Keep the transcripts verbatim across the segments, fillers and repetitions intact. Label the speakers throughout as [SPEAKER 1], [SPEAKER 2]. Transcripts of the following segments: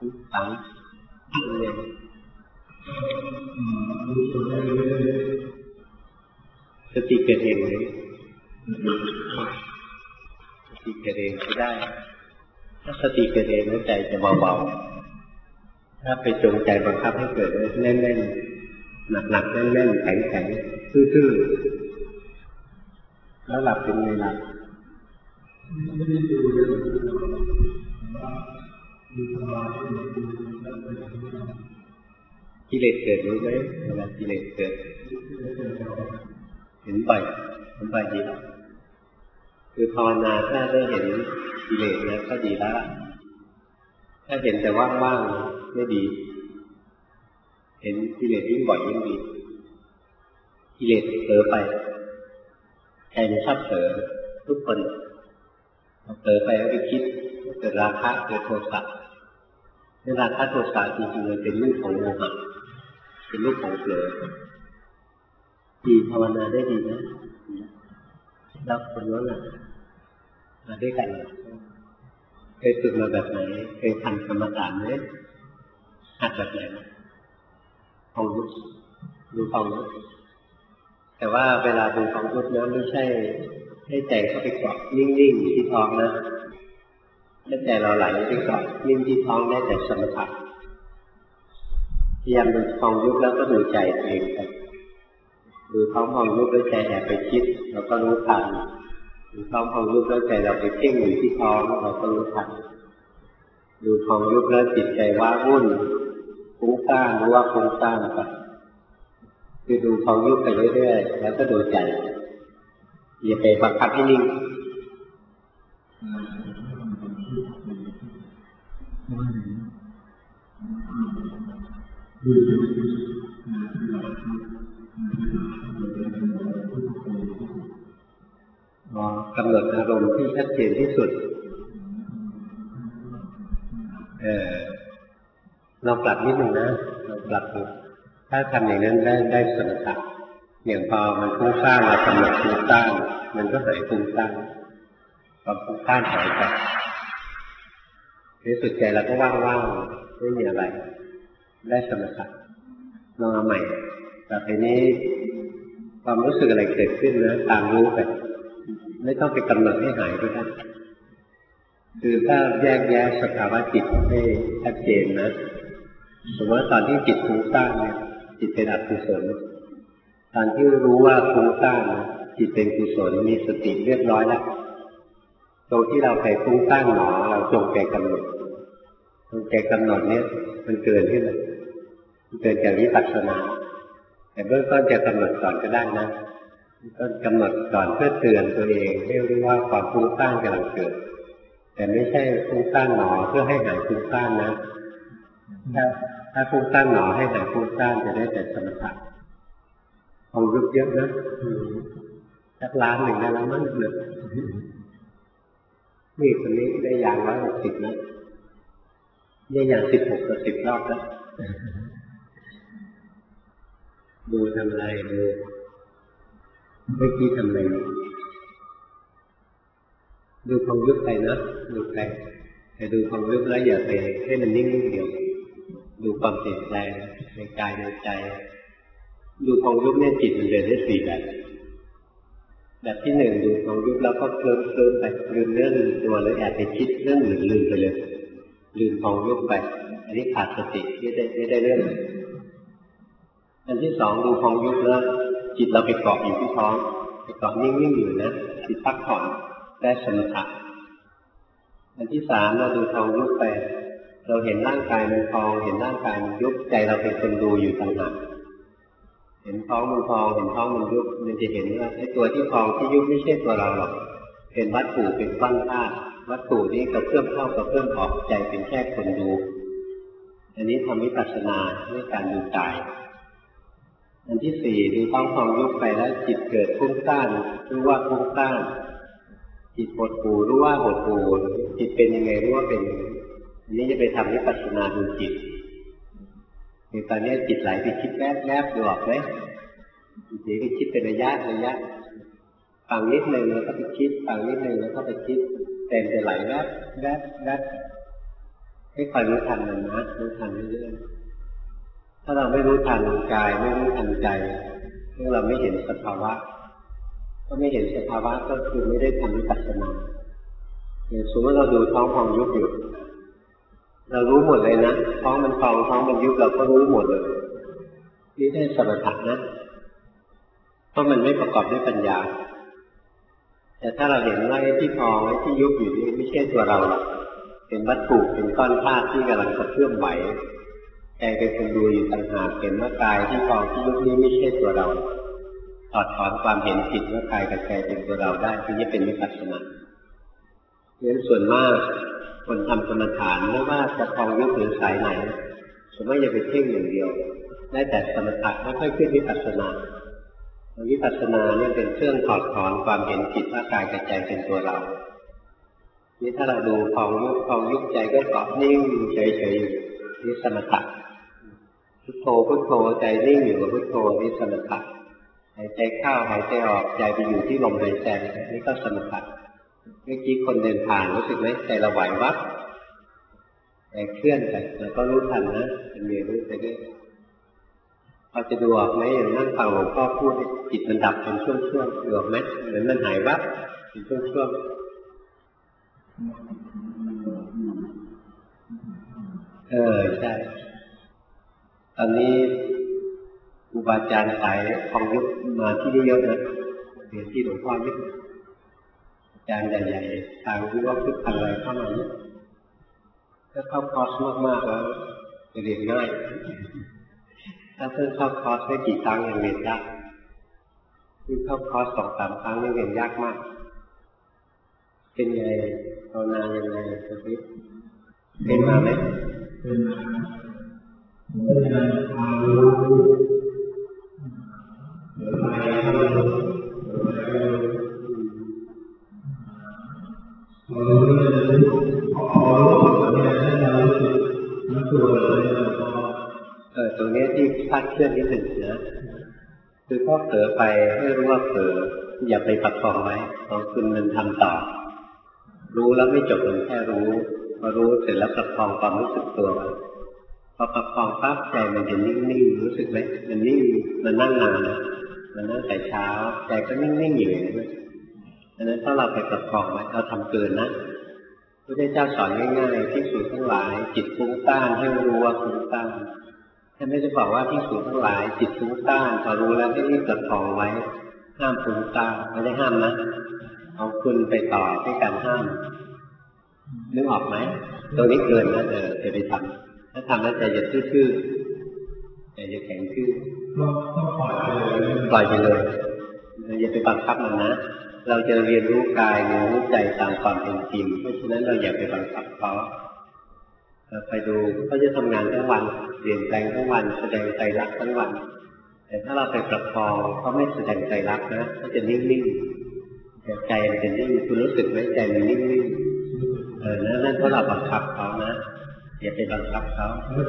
[SPEAKER 1] ฝังเลยสติเกิดเองเลยสติเกิดเองก็ได้ถ้าสติเกิดเองแล้วใจจะเบาๆถ้าไปจงใจบังคับให้เกิดแน่นๆหนักๆแน่นๆแข็งๆทื่อๆแล้วหลับเป็นไงหลับกิเลสเกิดรู้ไหมเวลากิเลสเกิดเห็นบ่อยเห็นบ่อยดีคือภาวนาถ้าได้เห็นกิเลสแล้วก็ดีแล้วถ้าเห็นแต่ว่างๆไม่ดีเห็นกิเลสยิ่งบ่อยยิ่งดีกิเลสเผลอไปใจมันชอบเผลอทุกคนเผลอไปแล้วไปคิดเกิดราคะเกิดโทสะในราคะโทสะจริงๆมันเป็นลูกของโมหะเป็นลูกของเผลอดีภาวนาได้ดีนะแล้วคนนั้นน่ะมาด้วยกันเคยฝึกมาแบบไหนเคยทำกรรมฐานไหมหัดแบบไหนฟองยุบดูฟองยุบแต่ว่าเวลาดูฟองยุบนั้นไม่ใช่ให้ใจเข้าไปเกาะนิ่งๆที่ท้องนะถ้าใจเราไหลไปเกาะนิ่งที่ท้องได้แต่สมถะพยายามดูฟองยุบแล้วก็ดูใจตัวเองไปดูท้องฟองยุบแล้วใจแอบไปคิดเราก็รู้ทันดูท้องฟองยุบแล้วใจเราไปเพ่งอยู่ที่ท้องเราก็รู้ทันดูฟองยุบแล้วจิตใจว้าวุ่นฟุ้งซ่านรู้ว่าฟุ้งซ่านไปคือดูฟองยุบไปเรื่อยๆแล้วก็ดูใจอย่าไปบังคับให้นิ่งกำหนดอารมณ์ที่ชัดเจนที่สุดเออเราปรับนิดนึงนะเราปรับดูถ้าทำอย่างนั้นได้ได้สมถะอย่างพอมันฟุ้งซ่านเรากำหนดฟุ้งซ่านมันก็หายฟุ้งซ่านความฟุ้งซ่านหายไปในสุดใจเราก็ว่างๆไม่มีอะไรได้สมถะลองเอาใหม่แต่ทีนี้ความรู้สึกอะไรเกิดขึ้นนะตามรู้ไปไม่ต้องไปกำหนดให้หายก็ได้คือถ้าแยกแยะสภาวะจิตให้ชัดเจนนะสมมติว่าตอนที่จิตฟุ้งซ่านเนี่ยจิตเป็นอกุศลตอนที่รู้ว่าฟุ้งซ่านจิตเป็นกุศลมีสติเรียบร้อยแล้วตรงที่เราไปฟุ้งซ่านหนอเราจงใจกำหนดจงใจกำหนดเนี่ยมันเกินขึ้นเลยมันเกินจากวิปัสสนาแต่เบื้องต้นจะกำหนดก่อนก็ได้นะต้นกำหนดก่อนเพื่อเตือนตัวเองให้รู้ว่าความฟุ้งซ่านกำลังเกิดแต่ไม่ใช่ฟุ้งซ่านหนอเพื่อให้หายฟุ้งซ่านนะถ้าถ้าฟุ้งซ่านหนอให้หายฟุ้งซ่านจะได้แต่สมถะเอายุบเยอะนะสักล้านหนึ่งได้แล้วมั้งเลยนี่คนนี้ได้ยางร้อยหกสิบนะได้ยางสิบหกกับสิบรอบแล้วดูทำอะไรดูเมื่อกี้ทำอะไรดูความยุบไปนะดูไปแต่ดูความยุบแล้วอย่าไปให้มันนิ่งๆเดียวดูความเปลี่ยนแปลงในกายในใจดูความยุบเนี่ยจิตมันเดินได้สี่แบบแบบที่หนึ่งดูความยุบแล้วก็เคลิ้มเคลิ้มไปลืมเรื่องลืมตัวเลยแอบไปคิดเรื่องอื่นลืมไปเลยลืมความยุบไปอันนี้ขาดสติไม่ได้ไม่ได้เรื่องอันที่สองดูความยุบแล้วจิตเราไปเกาะอยู่ที่ท้องไปเกาะนิ่งๆอยู่นะจิตพักผ่อนได้สมถะอันที่สามเราดูทองยุบไปเราเห็นร่างกายมันพองเห็นร่างกายมันยุบใจเราเป็นคนดูอยู่ต่างหากเห็นท้องมันพองเห็นท้องมันยุบมันจะเห็นว่าไอ้ตัวที่พองที่ยุบไม่ใช่ตัวเราหรอกเป็นวัตถุเป็นก้อนธาตุวัตถุนี้กระเพื่อมเข้ากระเพื่อมออกใจเป็นแค่คนดูอันนี้ทำวิปัสสนาด้วยการดูกายอันที่สี่ดูท้องพองยุบไปแล้วจิตเกิดฟุ้งซ่านรู้ว่าฟุ้งซ่านจิตหดหู่รู้ว่าหดหู่จิตเป็นยังไงรู้ว่าเป็นยังไงอันนี้จะไปทำวิปัสสนาดูจิตในตอนนี้จิตไหลไปคิดแวบแวบดูออกไหมจิตไปคิดเป็นระยะระยะฟังนิดนึงแล้วก็ไปคิดฟังนิดนึงแล้วก็ไปคิดเต็มจะไหลแวบแวบแวบให้คอยรู้ทันมันนะรู้ทันเรื่อยๆถ้าเราไม่รู้ทันกายไม่รู้ทันใจถ้าเราไม่เห็นสภาวะก็ไม่เห็นสภาวะก็คือไม่ได้ทำวิปัสสนาอย่างสมมติเราดูท้องพองยุบอยู่เรารู้หมดเลยนะท้องมันพองท้องมันยุบเราก็รู้หมดเลยนี่ได้สมถะนะเพราะมันไม่ประกอบด้วยปัญญาแต่ถ้าเราเห็นว่าไอ้ที่พองไอ้ที่ยุบอยู่นี่ไม่ใช่ตัวเราหรอกเป็นวัตถุเป็นก้อนธาตุที่กำลังกระเพื่อมไหวใจเป็นคนดูอยู่ต่างหากเห็นว่ากายที่พองที่ยุบนี้ไม่ใช่ตัวเราถอดถอนความเห็นผิดว่ากายกับใจเป็นตัวเราได้ที่จะเป็นวิปัสสนาเพราะฉะนั้นส่วนมากคนทำกรรมฐานไม่ว่าจะพองยุบหรือสายไหนส่วนมากจะไปเพ่งอย่างเดียวได้แต่สมถะไม่ค่อยขึ้นวิปัสสนาวิปัสสนาเนี่ยเป็นเครื่องถอดถอนความเห็นผิดว่ากายกับใจเป็นตัวเรานี่ถ้าเราดูพองยุบพองยุบใจก็เกาะนิ่งเฉยๆนี่สมถะพุทโธพุทโธใจนิ่งอยู่กับพุทโธนี่สมถะหายใจเข้าหายใจออกใจไปอยู่ที่ลมหายใจนี่ก็สมถะเมื่อกี้คนเดินผ่านรู้สึกไหมใจเราไหววับใจเคลื่อนไปแล้วก็รู้ทันนะเป็นเรื่องรู้ไปด้วยพอจะดูออกไหมอย่างนั่งฟังหลวงพ่อพูดจิตมันดับเป็นช่วงๆดูออกไหมเหมือนมันหายวับเป็นช่วงๆเออใช่ตอนนี้ครูบาอาจารย์สายพองยุบมาที่นี่เยอะนะเรียนที่หลวงพ่อยุบอาจารย์ใหญ่ๆทางวิวัฒน์พุทธอะไรเข้ามาเยอะถ้าเข้าคอร์สมากๆแล้วจะเรียนง่ายถ้าเพิ่งเข้าคอร์สได้กี่ครั้งยังเรียนยากคือเข้าคอร์สสองสามครั้งนี่เรียนยากมากเป็นไงภาวนายังไงสักนิดเป็นมาไหมเป็นมาผมก็ยังทำรู้เดี๋ยวไปเดี๋ยวไปพอรู้ก็จะรู้พอรู้เนี่ยให้เรารู้สึกรู้ตัวเลยเออตรงนี้ที่คลาดเคลื่อนนิดหนึ่งนะคือพอเผลอไปให้รู้ว่าเผลออย่าไปประคองไว้ของคุณมันทำต่อรู้แล้วไม่จบมันแค่รู้พอรู้เสร็จแล้วประคองความรู้สึกตัวพอประคองปั๊บใจมันจะนิ่งๆรู้สึกไหมมันนิ่งมันนั่งนานนะมันนั่งแต่เช้าใจก็นิ่งๆอยู่อย่างนั้นดังนั้นถ้าเราไปประคองไว้เราทำเกินนะพระเจ้าสอนง่ายๆภิกษุทั้งหลายจิตฟุ้งซ่านให้รู้ว่าฟุ้งซ่านท่านไม่ได้บอกว่าภิกษุทั้งหลายจิตฟุ้งซ่านพอรู้แล้วให้รีบประคองไว้ห้ามฟุ้งซ่านไม่ได้ห้ามนะเอาคุณไปต่อให้การห้ามนึกออกไหมตัวนี้เกินนะเออจะไปทำถ้าทำแล้วใจจะทื่อๆใจจะแข็งทื่อต้องปล่อยไปเลยปล่อยไปเลยอย่าไปบังคับมันนะเราจะเรียนรู้กายเรียนรู้ใจตามความเป็นจริงเพราะฉะนั้นเราอย่าไปบังคับเขาไปดูเขาจะทำงานทั้งวันเปลี่ยนแปลงทั้งวันแสดงใจรักทั้งวันแต่ถ้าเราไปประคองเขาไม่แสดงใจรักนะเขาจะนิ่งๆแต่ใจมันจะนิ่งคุณรู้สึกไหมใจมันนิ่งๆเออนั่นเพราะเราบังคับเขานะอย่าไปบังคับเขา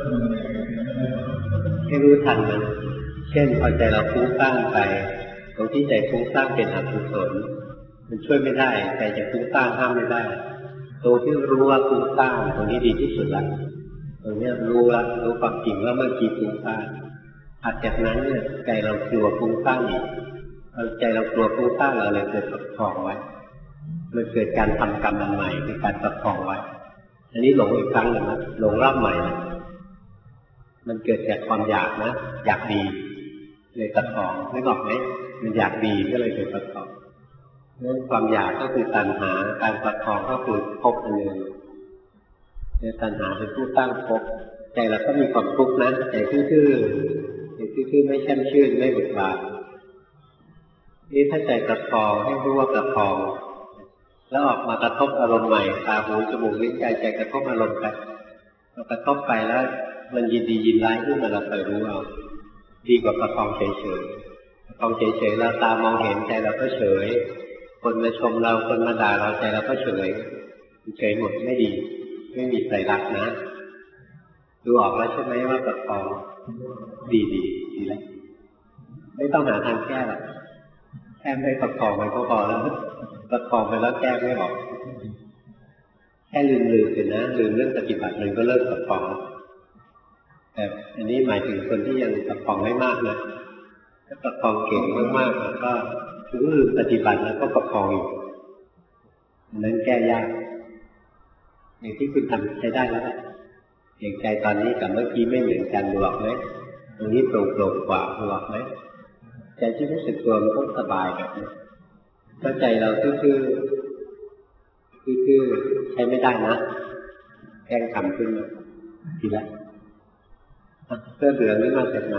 [SPEAKER 1] ให้รู้ทันมันเช่นพอใจเราฟุ้งซ่านไปตรงที่ใจฟุ้งซ่านเป็นอกุศลมันช่วยไม่ได้ใจจะฟุ้งซ่านห้ามไม่ได้ตัวที่รู้ว่าฟุ้งซ่านตรงนี้ดีที่สุดละตรงนี้รู้ละรู้ความจริงว่าเมื่อกี้ฟุ้งซ่านถัดจากนั้นเนี่ยใจเรากลัวฟุ้งซ่านอีกใจเรากลัวฟุ้งซ่านเราเลยเกิดประคองไว้เลยเกิดการทำกรรมใหม่คือการประคองไว้อันนี้หลงอีกครั้งหนึ่งนะหลงรอบใหม่นะมันเกิดจากความอยากนะอยากดีเลยประคองไม่บอกไหมมันอยากดีก็เลยเกิดประคองเรื่องความอยากก็คือตัณหาการประคองก็คือภพอันหนึ่งเนี่ยตัณหาเป็นผู้ตั้งภพใจเราก็มีความทุกข์นะใจทื่อๆใจทื่อๆไม่แช่มชื่นไม่เบิกบานนี่ถ้าใจประคองให้รู้ว่าประคองแล้วออกมากระทบอารมณ์ใหม่ตาหูจมูกลิ้นกายใจกระทบอารมณ์ไปเรากระทบไปแล้วมันยินดียินร้ายขึ้นมาเราไปรู้เอาดีกว่าประคองเฉยๆประคองเฉยๆเราตามองเห็นใจเราก็เฉยคนมาชมเราคนมาด่าเราใจเราก็เฉยเฉยหมดไม่ดีไม่มีใจรักนะดูออกแล้วใช่ไหมว่าประคองดีดีดีแล้วไม่ต้องหาทางแก้หรอกแค่ไม่ประคองมันก็พอแล้วประคองไปแล้วแก้ไม่ออกแค่ค่ลืมลืมเลยนะลืมเรื่องปฏิบัติมันก็เลิกกระป๋องแต่อันนี้หมายถึงคนที่ยังกระป๋องไม่มากนะถ้ากระป๋องเก่งมากๆแล้วก็ถึงลืมปฏิบัติแล้วก็กระป๋องอยู่นั้นแก้ยากอย่างที่คุณทำใช้ได้แล้วอย่างใจตอนนี้กับเมื่อกี้ไม่เหมือนกันหรอกไหมตรงนี้โปร่งโปร่งกว่าหรอกไหมใจที่รู้สึกตัวมันต้องสบายแบบนี้ถ้าใจเราคือคือใช้ไม่ได้นะแกล้งทำขึ้นมาทีละเสื้อเหลืองนี่มาจากไหน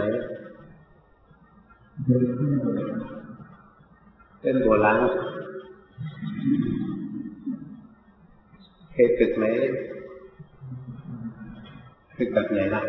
[SPEAKER 1] เป็นโบราณเคยฝึกไหมฝึกแบบไหนล่ะ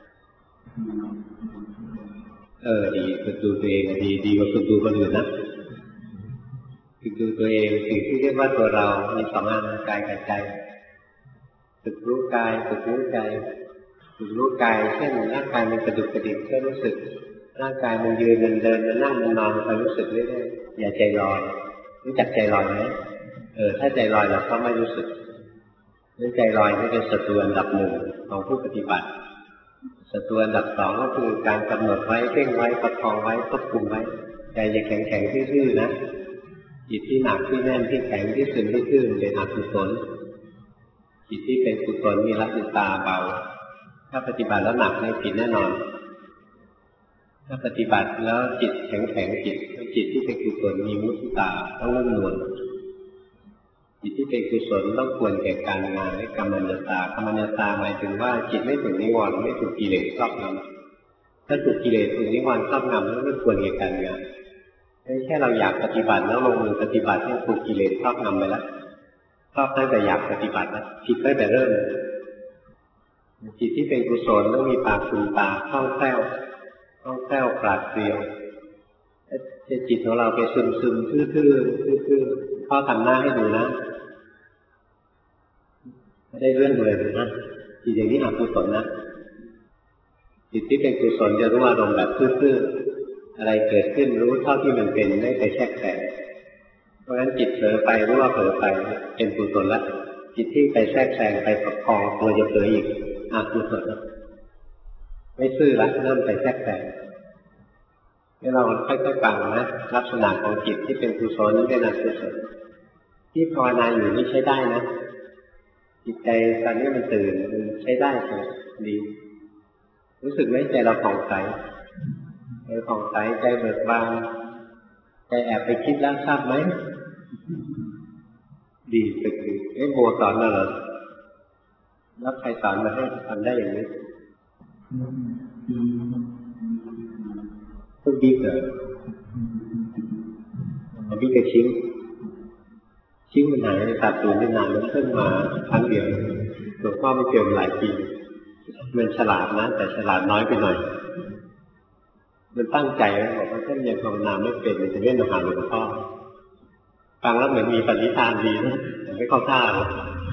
[SPEAKER 1] เออดีฝึกดูตัวเองดีดีกว่าฝึกดูคนอื่นนะฝึกดูตัวเองสิ่งที่เรียกว่าตัวเรามีสองอันกายกับใจฝึกรู้กายฝึกรู้ใจฝึกรู้กายเช่นร่างกายมันกระดุกกระดิกก็รู้สึกร่างกายมันยืนมันเดินมันนั่งมันนอนคอยรู้สึกเรื่อยๆอย่าใจลอยรู้จักใจลอยไหมเออถ้าใจลอยเราก็ไม่รู้สึกเรื่องใจลอยนี่เป็นศัตรูอันดับหนึ่งของผู้ปฏิบัติศัตรูอันดับสองก็คือการกำหนดไว้เพ่งไว้ประคองไว้ควบคุมไว้ใจจะแข็งแข็งทื่อๆนะจิตที่หนักที่แน่นที่แข็งที่ซึมที่ทื่อเป็นอกุศลจิตที่เป็นกุศลมีรับมีตาเบาถ้าปฏิบัติแล้วหนักในผิดแน่นอนถ้าปฏิบัติแล้วจิตแข็งแข็งจิตจิตที่เป็นกุศลมีมุทิตาต้องนุ่มนวลจิตที่เป็นกุศลต้องควรแก่การงานและกรรมญาตากรรมญาตาหมายถึงว่าจิตไม่ถูกนิวรณ์ไม่ถูกกิเลสครอบงำถ้าถูกกิเลสถูกนิวรณ์ครอบงำแล้วไม่ควรแก่การงานไม่ใช่เราอยากปฏิบัติแล้วลงมือปฏิบัติให้ถูกกิเลสครอบงำไปแล้วชอบตั้งแต่อยากปฏิบัติแล้วผิดตั้งแต่เริ่มจิตที่เป็นกุศลต้องมีปากคุณตาคล่องแคล่วคล่องแคล่วปราดเปรียวถ้าจิตของเราไปซึมซึมทื่อๆทื่อๆพ่อทำหน้าให้ดูนะไม่ได้เรื่องเลยนะจิตอย่างนี้อกุศลนะจิตที่เป็นกุศลจะรู้อารมณ์แบบทื่อๆอะไรเกิดขึ้นรู้เท่าที่มันเป็นไม่ไปแทรกแซงเพราะฉะนั้นจิตเผลอไปรู้ว่าเผลอไปเป็นกุศลละจิตที่ไปแทรกแซงไปประคองตัวจะเผลออีกอกุศลไม่ซื่อละเริ่มไปแทรกแซงให้เราค่อยๆฟังนะลักษณะของจิตที่เป็นกุศลนั้นเป็นอกุศลที่ภาวนาอยู่นี่ใช้ได้นะจิตใจตอนนี้มันตื่นใช้ได้เลยดีรู้สึกไหมใจเราผ่องใสใจผ่องใสใจเบิกบานใจแอบไปคิดแล้วทราบไหมดีฝึกดีเอ๊ะโบสอนมาเหรอแล้วใครสอนมาให้ทำได้อย่างนี้พวกดีเกิดอันนี้ก็ชิ้นชิ้นมันหายในตาตูนไม่นานมันเพิ่งมาครั้งเดียวหลวงพ่อไม่เจอหลายปีมันฉลาดนะแต่ฉลาดน้อยไปหน่อยมันตั้งใจไว้บอกว่าถ้ายังภาวนาไม่เป็นมันจะไม่มาหาหลวงพ่อฟังแล้วเหมือนมีปณิธานดีนะแต่ไม่เข้าท่าเลย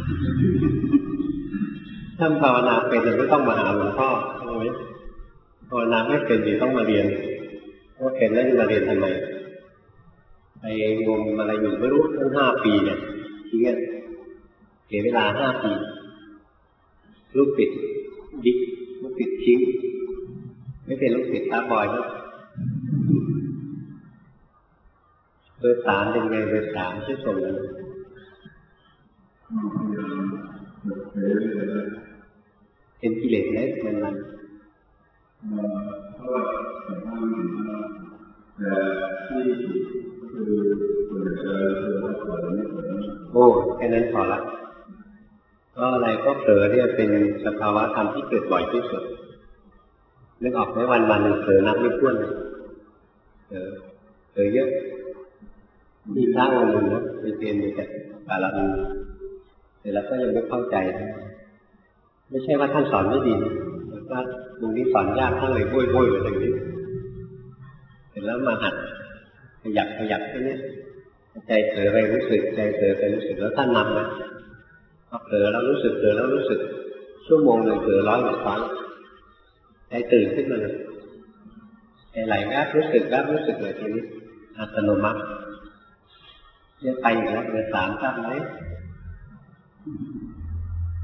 [SPEAKER 1] ถ้าภาวนาเป็นจะไม่ต้องมาหาหลวงพ่อใช่ไหมภาวนาไม่เป็นจะต้องมาเรียนว่าเป็นแล้วจะมาเรียนทำไมไปงมอะไรอยู่ไม่รู้ตั้งห้าปีเนี่ยทีเนี้ยเสียเวลาห้าปีลูกติดดิ๊กลูกติดชิ้งไม่เป็นลูกติดตาบอยนะเบอร์สามเป็นไงเบอร์สามที่ส่งนั้นเป็นกิเลสเล็กมันมันโอ้แค่นั้นพอละก็อะไรก็เผลอเนี่ยเป็นสภาวะธรรมที่เกิดบ่อยที่สุดนึกออกไหมวันวันหนึ่งเผลอนับไม่ถ้วนเลยเออเผลอเยอะมีพระองค์หนึ่งนะไปเรียนอยู่แต่ปาราอูแต่เราก็ยังไม่เข้าใจไม่ใช่ว่าท่านสอนไม่ดีแต่ว่าตรงนี้สอนยากท่านเลยบ้วยๆแบบนี้เสร็จแล้วมาหัดขยับขยับแค่นี้ใจเผลอไปรู้สึกใจเผลอไปรู้สึกแล้วท่านนำนะพอเผลอแล้วรู้สึกเผลอแล้วรู้สึกชั่วโมงหนึ่งเผลอร้อยกว่าครั้งใจตื่นขึ้นมาเลยใจไหลแวบรู้สึกแวบรู้สึกเลยทีนี้อัตโนมัติเรียกไปอีกแล้วเบอร์สามทราบไหม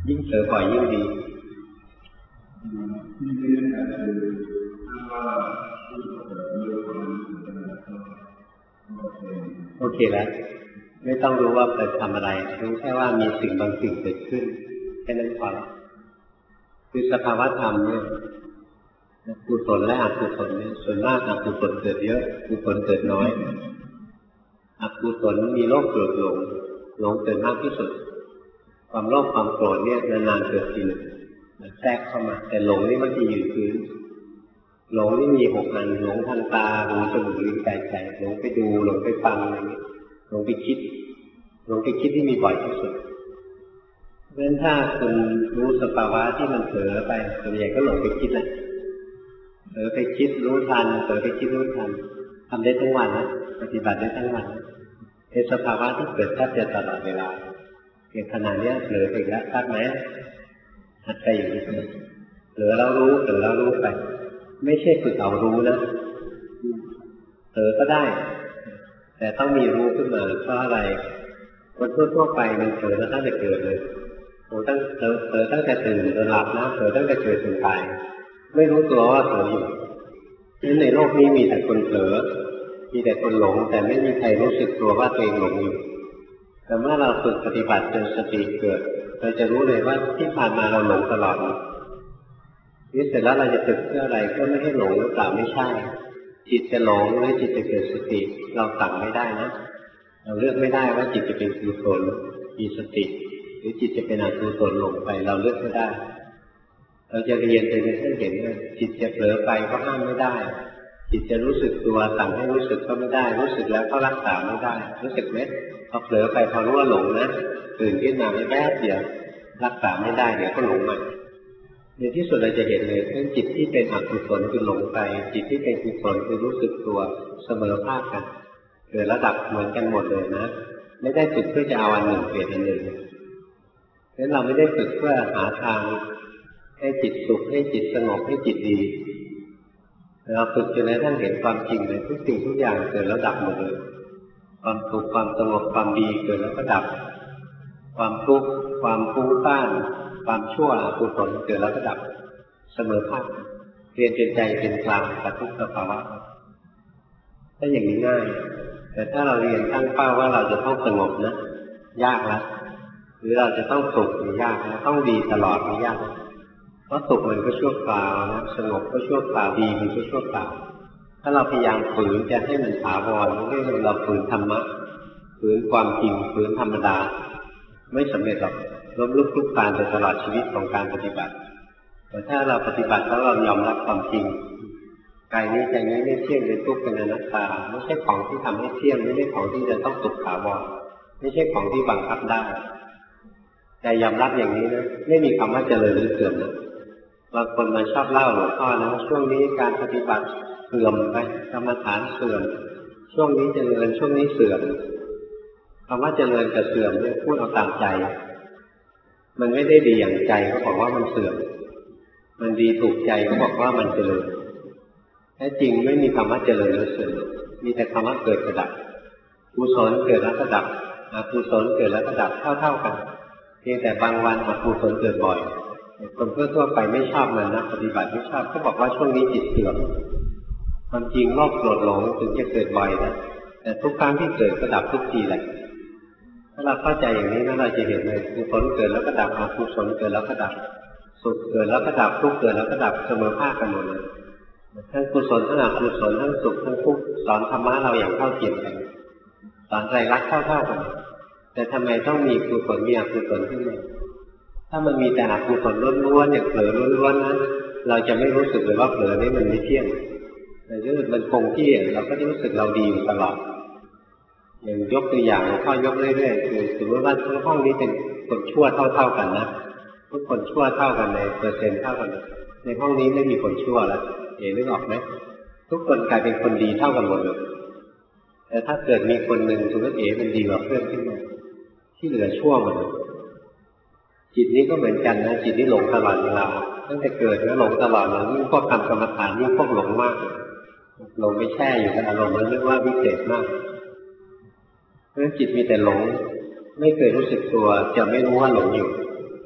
[SPEAKER 1] ยิ่งเผลอบ่อยยิ่งดีโอเคแล้วไม่ต้องรู้ว่าไปทำอะไรรู้แค่ว่ามีสิ่งบางสิ่งเกิดขึ้นแค่นั้นพอแล้วคือสภาวะธรรมเนี่ยกุศลและอกุศลเนี่ยส่วนมากอกุศลเกิดเยอะกุศลเกิดน้อยอกุศลมีโลภโกรธหลงหลงเกิดมากที่สุดความโลภความโกรธเนี่ยนานๆเกิดทีหนึ่งมันแทรกเข้ามาแต่หลงนี่มันจะยืนพื้นหลงนี่มีหกอันหลงทางตาหูจมูกลิ้นกายใจหลงไปดูหลงไปฟังอะไรอย่างนี้หลงไปคิดหลงไปคิดที่มีบ่อยที่สุดเพราะฉะนั้นถ้าคุณรู้สภาวะที่มันเผลอไปส่วนใหญ่ก็หลงไปคิดแหละเผลอไปคิดรู้ทันเผลอไปคิดรู้ทันทำได้ทั้งวันนะปฏิบัติได้ทั้งวันเป็นสภาวะที่เกิดแทบจะตลอดเวลาเพียงขณะนี้เผลอไปแล้วทราบไหมหัดใจอยู่ที่นี่เผลอแล้วรู้เผลอแล้วรู้ไปไม่ใช่ฝึกเอารู้นะเผลอก็ได้แต่ต้องมีรู้ขึ้นมาเพราะอะไรคนทั่วๆไปมันเผลอมาตั้งแต่เกิดเลยโอ้ตั้งเผลอเผลอตั้งแต่ตื่นจนหลับนะเผลอตั้งแต่เกิดถึงตายไม่รู้ตัวว่าเผลออยู่นั้นในโลกนี้มีแต่คนเผลอมีแต่คนหลงแต่ไม่มีใครรู้สึกตัวว่าตัวเองหลงอยู่แต่เมื่อเราฝึกปฏิบัติจนสติเกิดเราจะรู้เลยว่าที่ผ่านมาเราหลงตลอดนี่เสร็จแล้วเราจะฝึกเพื่ออะไรเพื่อไม่ให้หลงหรือเปล่าไม่ใช่จิตจะหลงหรือจิตจะเกิดสติเราสั่งไม่ได้นะเราเลือกไม่ได้ว่าจิตจะเป็นกุศลมีสติหรือจิตจะเป็นอกุศลหลงไปเราเลือกไม่ได้เราจะเรียนไปจนเห็นว่าจิตจะเผลอไปก็ห้ามไม่ได้จิตจะรู้สึกตัวสั่งให้รู้สึกก็ไม่ได้รู้สึกแล้วก็รักษาไม่ได้รู้สึกไหมพอเผลอไปพอรู้ว่าหลงนะตื่นขึ้นมาไม่แป๊บเดียวรักษาไม่ได้เดี๋ยวก็หลงใหม่ในที่สุดเราจะเห็นเลยว่าจิตที่เป็นอกุศลคือหลงไปจิตที่เป็นกุศลคือรู้สึกตัวเสมอภาคกันเกิดระดับเหมือนกันหมดเลยนะไม่ได้ฝึกเพื่อจะเอาอันหนึ่งเปลี่ยนอันหนึ่งเพราะฉะนั้นเราไม่ได้ฝึกเพื่อหาทางให้จิตสุขให้จิตสงบให้จิตดีเราฝึกจนกระทั่งเห็นความจริงเลยทุกสิ่งทุกอย่างเกิดแล้วดับหมดเลยความสุขความสงบความดีเกิดแล้วก็ดับความทุกข์ความฟุ้งซ่านความชั่วอกุศลเกิดแล้วก็ดับเสมอภาคเรียนจนใจเป็นกลางกับทุกสภาวะถ้าอย่างนี้ง่ายแต่ถ้าเราเรียนตั้งเป้าว่าเราจะต้องสงบนะยากแล้วหรือเราจะต้องสุขนี่ยากนะต้องดีตลอดนี่ยากเพราะสุขมันก็ชั่วคราวนะสงบก็ชั่วคราวดีมันก็ชั่วคราวถ้าเราพยายามฝืนจะให้มันถาวรเรียกว่าเราฝืนธรรมะฝืนความจริงฝืนธรรมดาไม่สำเร็จหรอกล้มลุกคลุกคลานไปตลอดชีวิตของการปฏิบัติแต่ถ้าเราปฏิบัติแล้วเรายอมรับความจริงกายนี้ใจนี้ไม่เที่ยงเป็นทุกข์เป็นอนัตตาไม่ใช่ของที่ทำให้เที่ยงไม่ใช่ของที่จะต้องสุขถาวรไม่ใช่ของที่บังคับได้ใจยอมรับอย่างนี้นะไม่มีคำว่าเจริญหรือเสื่อมนะบางคนมาชอบเล่าหลวงพ่อนะช่วงนี้การปฏิบัติเสื่อมไปกรรมฐานเสื่อมช่วงนี้เจริญช่วงนี้เสื่อมคำว่าเจริญกับเสื่อมเนี่ยพูดเอาตามใจมันไม่ได้ดีอย่างใจก็บอกว่ามันเสื่อมมันดีถูกใจก็บอกว่ามันเจริญแท้จริงไม่มีคำว่าเจริญหรือเสื่อมมีแต่คำว่าเกิดกระดับกุศลเกิดแล้วก็ดับอกุศลเกิดแล้วก็ดับเท่าๆกันเพียงแต่บางวันอกุศลเกิดบ่อยคนทั่วๆไปไม่ชอบมันนะปฏิบัติไม่ชอบก็บอกว่าช่วงนี้จิตเสื่อมความจริงโลภโกรธหลงถึงจะเกิดบ่อยนะแต่ทุกครั้งที่เกิดก็ดับทุกทีแหละถ้าเราเข้าใจอย่างนี้แล้วเราจะเห็นเลยกุศลเกิดแล้วก็ดับอกุศลเกิดแล้วก็ดับสุขเกิดแล้วก็ดับทุกข์เกิดแล้วก็ดับเสมอภาคกันหมดเลยทั้งกุศลทั้งอกุศลทั้งสุขทั้งทุกข์สอนธรรมะเราอย่างเท่าเทียมกันสอนใจรักเท่าๆกันแต่ทำไมต้องมีกุศลมีอกุศลขึ้นมาถ้ามันมีแต่อกุศลล้วนๆอย่างเผลอล้วนๆนั้นเราจะไม่รู้สึกเลยว่าเผลอนี่มันไม่เที่ยงแต่ถ้ามันคงที่เราก็จะรู้สึกเราดีอยู่ตลอดอย่างยกตัวอย่างข้อยกเรื่อยๆคือสมมติว่าทั้งห้องนี้เป็นคนชั่วเท่าๆกันนะทุกคนชั่วเท่ากันในเปอร์เซ็นต์เท่ากันในห้องนี้ไม่มีคนชั่วแล้วเห็นนึกออกไหมทุกคนกลายเป็นคนดีเท่ากันหมดเลยแต่ถ้าเกิดมีคนหนึ่งสมมติเอ๋มันดีกว่าเพื่อนขึ้นมาที่เหลือชั่วหมดเลยจิตนี้ก็เหมือนกันนะจิตนี้หลงตลอดเวลาตั้งแต่เกิดแล้วหลงตลอดเลยยิ่งพวกทำกรรมฐานยิ่งพวกหลงมากหลงไม่แช่อยู่กับอารมณ์แล้วนึกว่าวิเศษมากเพราะฉะนั้นจิตมีแต่หลงไม่เคยรู้สึกตัวจะไม่รู้ว่าหลงอยู่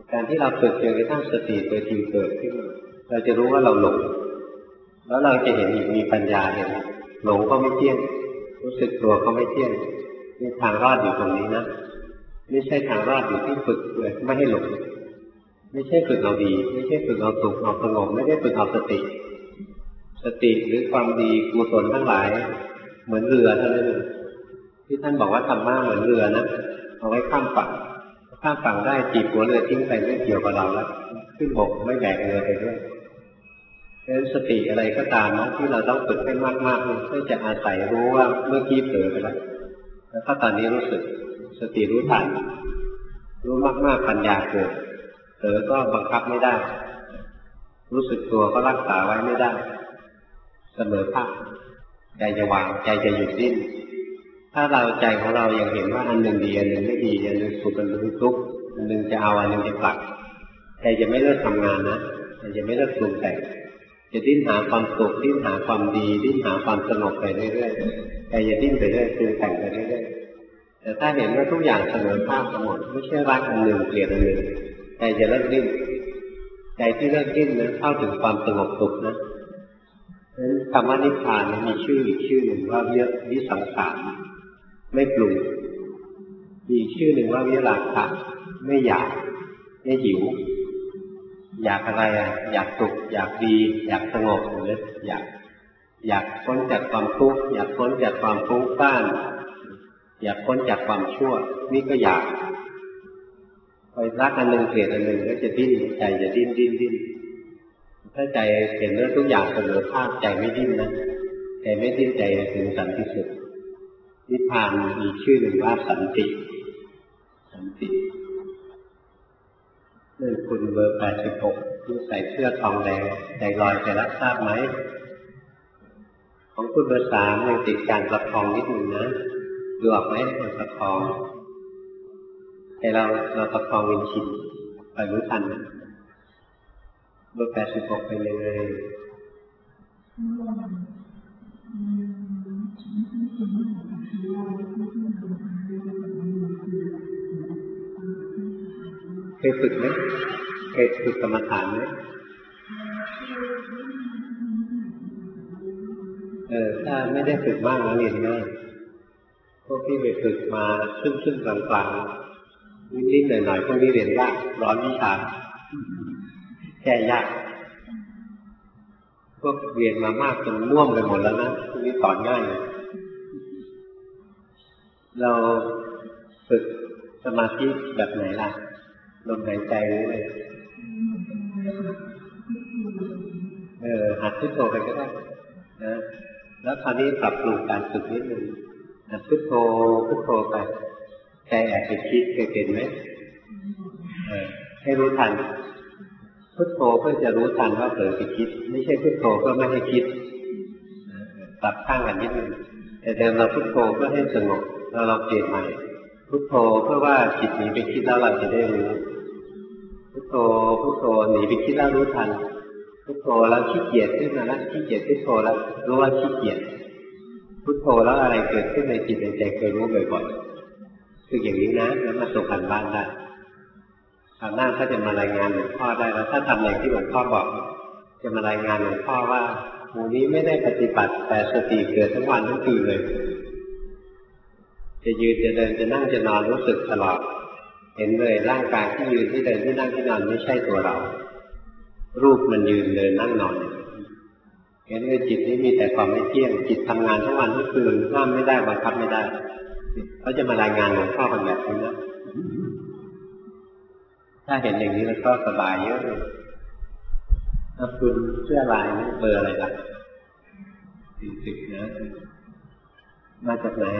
[SPEAKER 1] การที่เราฝึกจนกระทั่งสติตัวจริงเกิดขึ้นเราจะรู้ว่าเราหลงแล้วเราจะเห็นอีกมีปัญญาเห็นหลงก็ไม่เที่ยงรู้สึกตัวก็ไม่เที่ยงนี่ทางรอดอยู่ตรงนี้นะไม่ใช่ทางรอดอยู่ที่ฝึกเลยไม่ให้หลงไม่ใช่ฝึกเอาดีไม่ใช่ฝึกเอาสุขเอาสงบไม่ได้ฝึกเอาสติสติหรือความดีกุศลทั้งหลายเหมือนเรือเท่านั้นเองที่ท่านบอกว่าธรรมะเหมือนเรือนะเอาไว้ข้ามฝั่งข้ามฝั่งได้จีบหัวเรือทิ้งไปไม่เกี่ยวกับเราแล้วขึ้นบกไม่แบกเรือไปด้วยเพราะฉะนั้นสติอะไรก็ตามนะที่เราต้องฝึกให้มากๆเพื่อจะอาศัยรู้ว่าเมื่อกี้เผลอไปแล้วแล้วก็ตอนนี้รู้สึกสติรู้ทันรู้มากๆปัญญาเกิดเผลอก็บังคับไม่ได้รู้สึกตัวก็รักษาไว้ไม่ได้เสมอภาคใจจะวางใจจะหยุดดิ้นถ้าเราใจของเรายังเห็นว่าอันหนึ่งดีอันหนึ่งไม่ดีอันหนึ่งสุขอันหนึ่งทุกข์อันหนึ่งจะเอาอันหนึ่งจะผลักใจจะไม่เลิกทำงานนะใจจะไม่เลิกปรุงแต่งจะดิ้นหาความสุขดิ้นหาความดีดิ้นหาความสงบไปเรื่อยๆใจจะดิ้นไปเรื่อยปรุงแต่งไปเรื่อยๆแต่ถ้าเห็นว่าทุกอย่างเสมอภาคทั้งหมดไม่ใช่รักอันหนึ่งเกลียดอันหนึ่งใจจะเลิกดิ้นใจที่เลิกดิ้นนะเข้าถึงความสงบสุขนะคำว่านิพพานมีชื่ออีกชื่อหนึ่งว่าวิสังขารไม่ปรุงมีชื่อหนึ่งว่าวิราคะไม่อยากไม่หิวอยากอะไรอ่ะอยากสุขอยากดีอยากสงบหรืออยากอยากพ้นจากความทุกข์อยากพ้นจากความฟุ้งซ่านอยากพ้นจากความชั่วนี่ก็อยากไปรักอันหนึ่งเกลียดอันหนึ่งก็จะดิ้นใจจะดิ้นดิ้นดิ้นถ้าใจเห็นว่าทุกอย่างเสมอภาคใจไม่ดิ้นนะใจไม่ดิ้นใจถึงสันติสุขนิพพานมีชื่อหนึ่งว่าสันติสันตินั่นคุณเบอร์แปดสิบหกที่ใส่เสื้อทองแดงใจลอยไปรับทราบไหมของคุณเบอร์สามยังติดการประคองนิดหนึ่งนะดูออกไหมมันประคองแต่เราเราประคองเป็นชินไปรู้ทันเบอร์แปดสิบหกเป็นยังไงเคยฝึกไหมเคยฝึกกรรมฐานไหมเออถ้าไม่ได้ฝึกมากแล้วเรียนง่ายพวกที่ไปฝึกมาซึ่งซึ่งกลางกลางนิดๆหน่อยๆพวกนี้เรียนยากร้อนวิชาแก้ยากพวกเรียนมามากจนน่วมไปหมดแล้วนะพวกนี้สอนง่ายเราฝึกสมาธิแบบไหนล่ะลมหายใจเลยเออหัดพุทโธไปก็ได้นะแล้วคราวนี้ปรับปรุงการฝึกนิดนึงหัดพุทโธพุทโธไปใจแอบไปคิดเคยเห็นไหมเออให้รู้ทันพุทโธเพื่อจะรู้ทันว่าเผลอไปคิดไม่ใช่พุทโธเพื่อไม่ให้คิดปรับข้างกันนิดนึงแต่เดิมเราพุทโธเพื่อให้สงบเราลองเปลี่ยนใหม่พุทโธเพื่อว่าจิตหนีไปคิดแล้วเราจะได้รู้พุทโธพุทโธหนีไปคิดแล้วรู้ทันพุทโธแล้วขี้เกียจขึ้นมาแล้วขี้เกียจพุทโธแล้วรู้ว่าขี้เกียจพุทโธแล้วอะไรเกิดขึ้นในจิตในใจเคยรู้บ่อยๆคืออย่างนี้นะแล้วมาส่งกันบ้านได้คราวหน้าถ้าจะมารายงานหลวงพ่อได้แล้วถ้าทำอย่างที่หลวงพ่อบอกจะมารายงานหลวงพ่อว่าวันนี้ไม่ได้ปฏิบัติแต่สติเกิดทั้งวันทั้งคืนเลยจะยืนจะเดินจะนั่งจะนอนรู้สึกตลอดเห็นเลยร่างกายที่ยืนที่เดินที่นั่งที่นอนไม่ใช่ตัวเรารูปมันยืนเดินนั่งนอนเห็นเลยจิตนี้มีแต่ความไม่เที่ยงจิตทำงานทั้งวันทั้งคืนห้ามไม่ได้บังคับไม่ได้เขาจะมารายงานหลวงพ่อกันแบบนี้นะถ้าเห็นอย่างนี้แล้วก็สบายเยอะเลยคุณเสื้อลายนี่เบอร์อะไรล่ะสี่สิบนะมาจากไหน